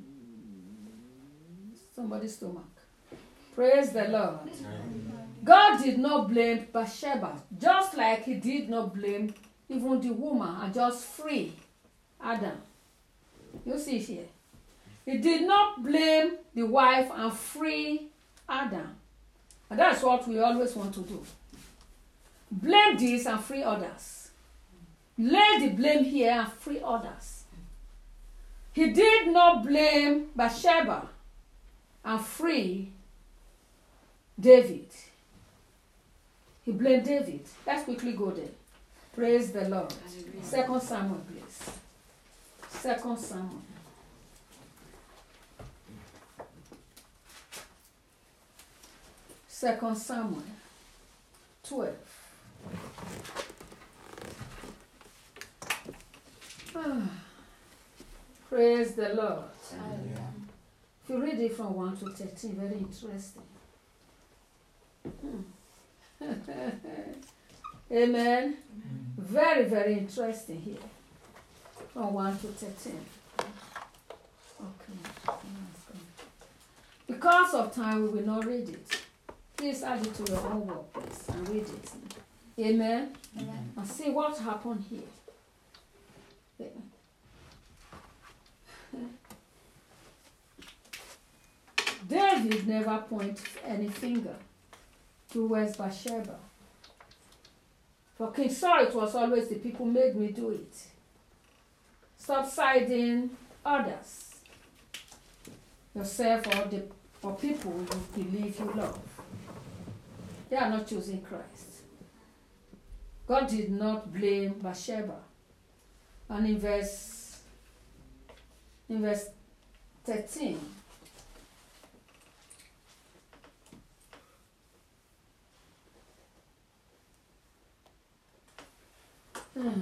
Somebody's stomach. Praise the Lord. God did not blame Bathsheba, just like he did not blame even the woman and just free Adam. You see here. He did not blame the wife and free Adam. And that's what we always want to do. Blame this and free others. Lay the blame here and free others. He did not blame Bathsheba and free David. He blamed David. Let's quickly go there. Praise the Lord. Hallelujah. Second Samuel, please. Second Samuel. Second Samuel twelve. Ah, praise the Lord. Hallelujah. If you read it from one to thirteen, very interesting. Hmm. Amen. Mm. Very, very interesting here. From one to thirteen. Okay. Because of time, we will not read it. Please add it to your own work, please, and read it. Amen. Amen. And see what happened here. David never pointed any finger towards Bathsheba. For King Saul, it was always the people made me do it. Stop siding others, yourself, or the or people you believe you love. They are not choosing Christ. God did not blame Bathsheba. And in verse, in verse thirteen, hmm.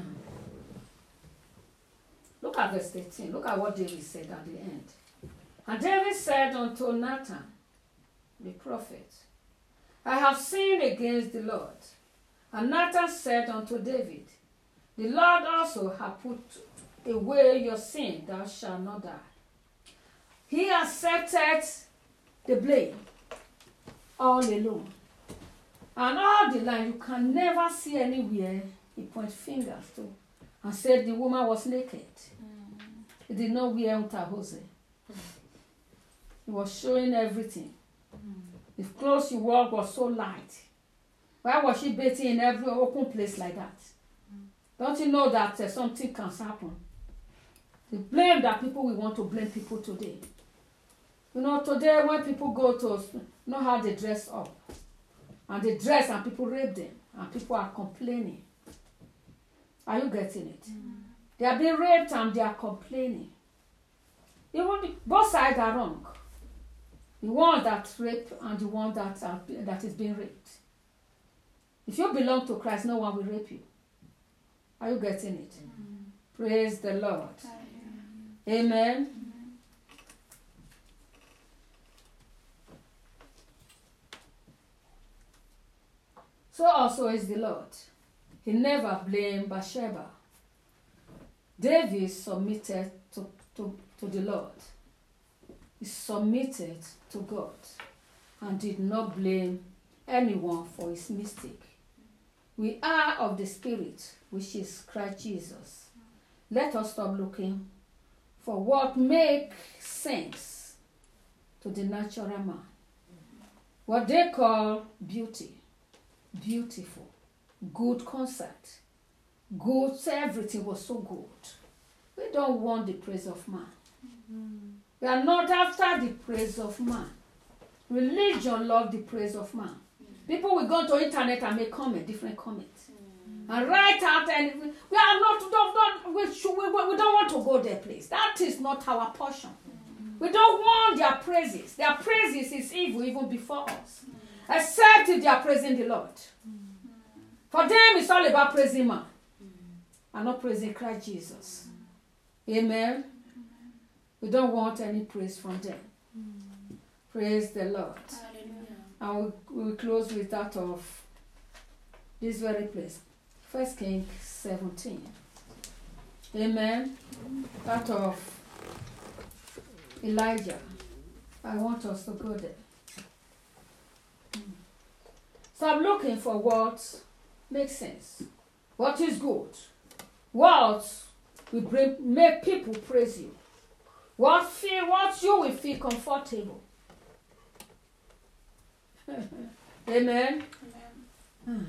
Look at verse thirteen. Look at what David said at the end. And David said unto Nathan, the prophet, I have sinned against the Lord. And Nathan said unto David, the Lord also hath put away your sin, thou shalt not die. He accepted the blame all alone. And all the line, you can never see anywhere he points fingers to and said the woman was naked. Mm. He did not wear unterhose. He was showing everything. Mm. The clothes she wore was so light. Why was she bathing in every open place like that? Mm. Don't you know that uh, something can happen? The blame that people will want to blame people today. You know, today when people go to, you know how they dress up. And they dress and people rape them. And people are complaining. Are you getting it? Mm. They are being raped and they are complaining. Even both sides are wrong. The one that rape and the one that are, that is being raped. If you belong to Christ, no one will rape you. Are you getting it? Mm. Praise the Lord. Amen. Amen. Mm. So also is the Lord. He never blamed Bathsheba. David submitted to, to, to the Lord. He submitted to God and did not blame anyone for his mistake. We are of the Spirit, which is Christ Jesus. Let us stop looking for what makes sense to the natural man. What they call beauty, beautiful, good concert, good, everything was so good. We don't want the praise of man. Mm-hmm. We are not after the praise of man. Religion loves the praise of man. Mm-hmm. People will go to internet and make comment, different comments, mm-hmm. and write out anything. We are not, don't, don't, we, should, we, we don't want to go their place. That is not our portion. Mm-hmm. We don't want their praises. Their praises is evil even before us, mm-hmm. except if they are praising the Lord. Mm-hmm. For them, it's all about praising man, mm. and not praising Christ Jesus. Mm. Amen? Mm. We don't want any praise from them. Mm. Praise the Lord. Hallelujah. And we will close with that of this very place. First Kings seventeen. Amen? Mm. That of Elijah. I want us to go there. Mm. So I'm looking for what makes sense. What is good? What will bring, make people praise you? What feel? What you will feel comfortable? Amen. Amen.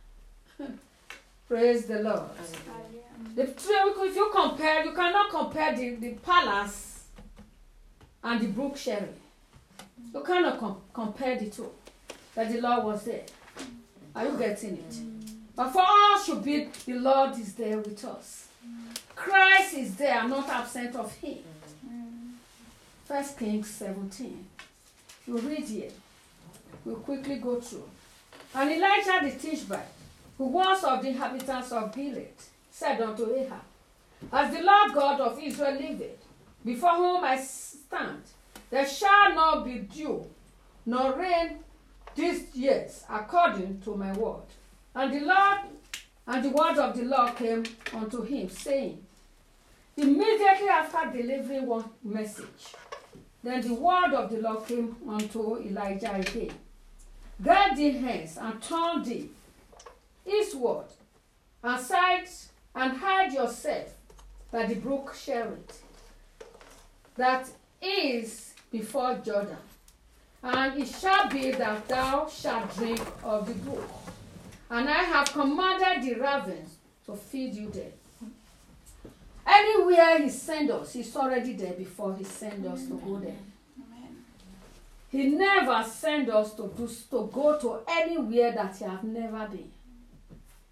Praise the Lord. The, if you compare, you cannot compare the, the palace and the brook sherry. You cannot com- compare the two. That the Lord was there. Are you getting it? But for us should be, the Lord is there with us. Mm. Christ is there, not absent of him. Mm. First Kings seventeen. You read here. We'll quickly go through. And Elijah the Tishbite, who was of the inhabitants of Gilead, said unto Ahab, as the Lord God of Israel liveth, before whom I stand, there shall not be dew, nor rain these years, according to my word. And the Lord, and the word of the Lord came unto him, saying, immediately after delivering one message, then the word of the Lord came unto Elijah again. Gird thee hence, and turn thee eastward, and sight, and hide yourself by the brook Cherith, that is before Jordan. And it shall be that thou shalt drink of the brook. And I have commanded the ravens to feed you there. Anywhere he sends us, he's already there before he sends us to go there. Amen. He never sends us to, do, to go to anywhere that he has never been.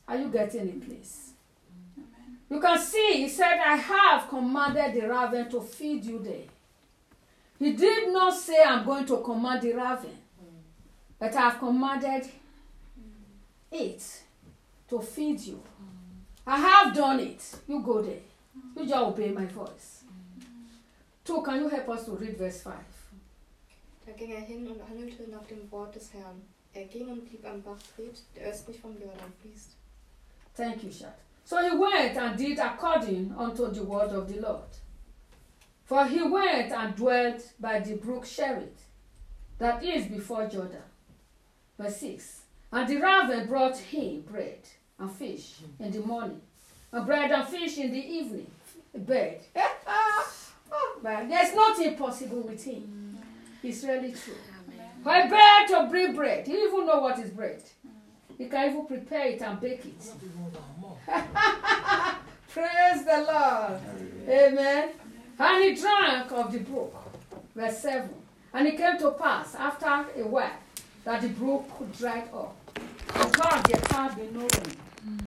Are you getting it, please? Amen. You can see, he said, I have commanded the raven to feed you there. He did not say, I'm going to command the raven, but I have commanded it to feed you. I have done it. You go there. You just obey my voice. Two, can you help us to read verse five? Da ging er hin und handelte nach dem Wort des Herrn. Er ging und blieb am Bach Krit, der östlich vom Jordan fließt. Thank you, Shad. So he went and did according unto the word of the Lord. For he went and dwelt by the brook Cherith, that is before Jordan. Verse six. And the raven brought him bread and fish in the morning, and bread and fish in the evening. Bread. But there's nothing possible with him. It's really true. For a bird to bring bread, he even know what is bread. He can even prepare it and bake it. Not even one more. Praise the Lord. Amen. And he drank of the brook. Verse seven. And it came to pass after a while that the brook dried up, because there had been no rain.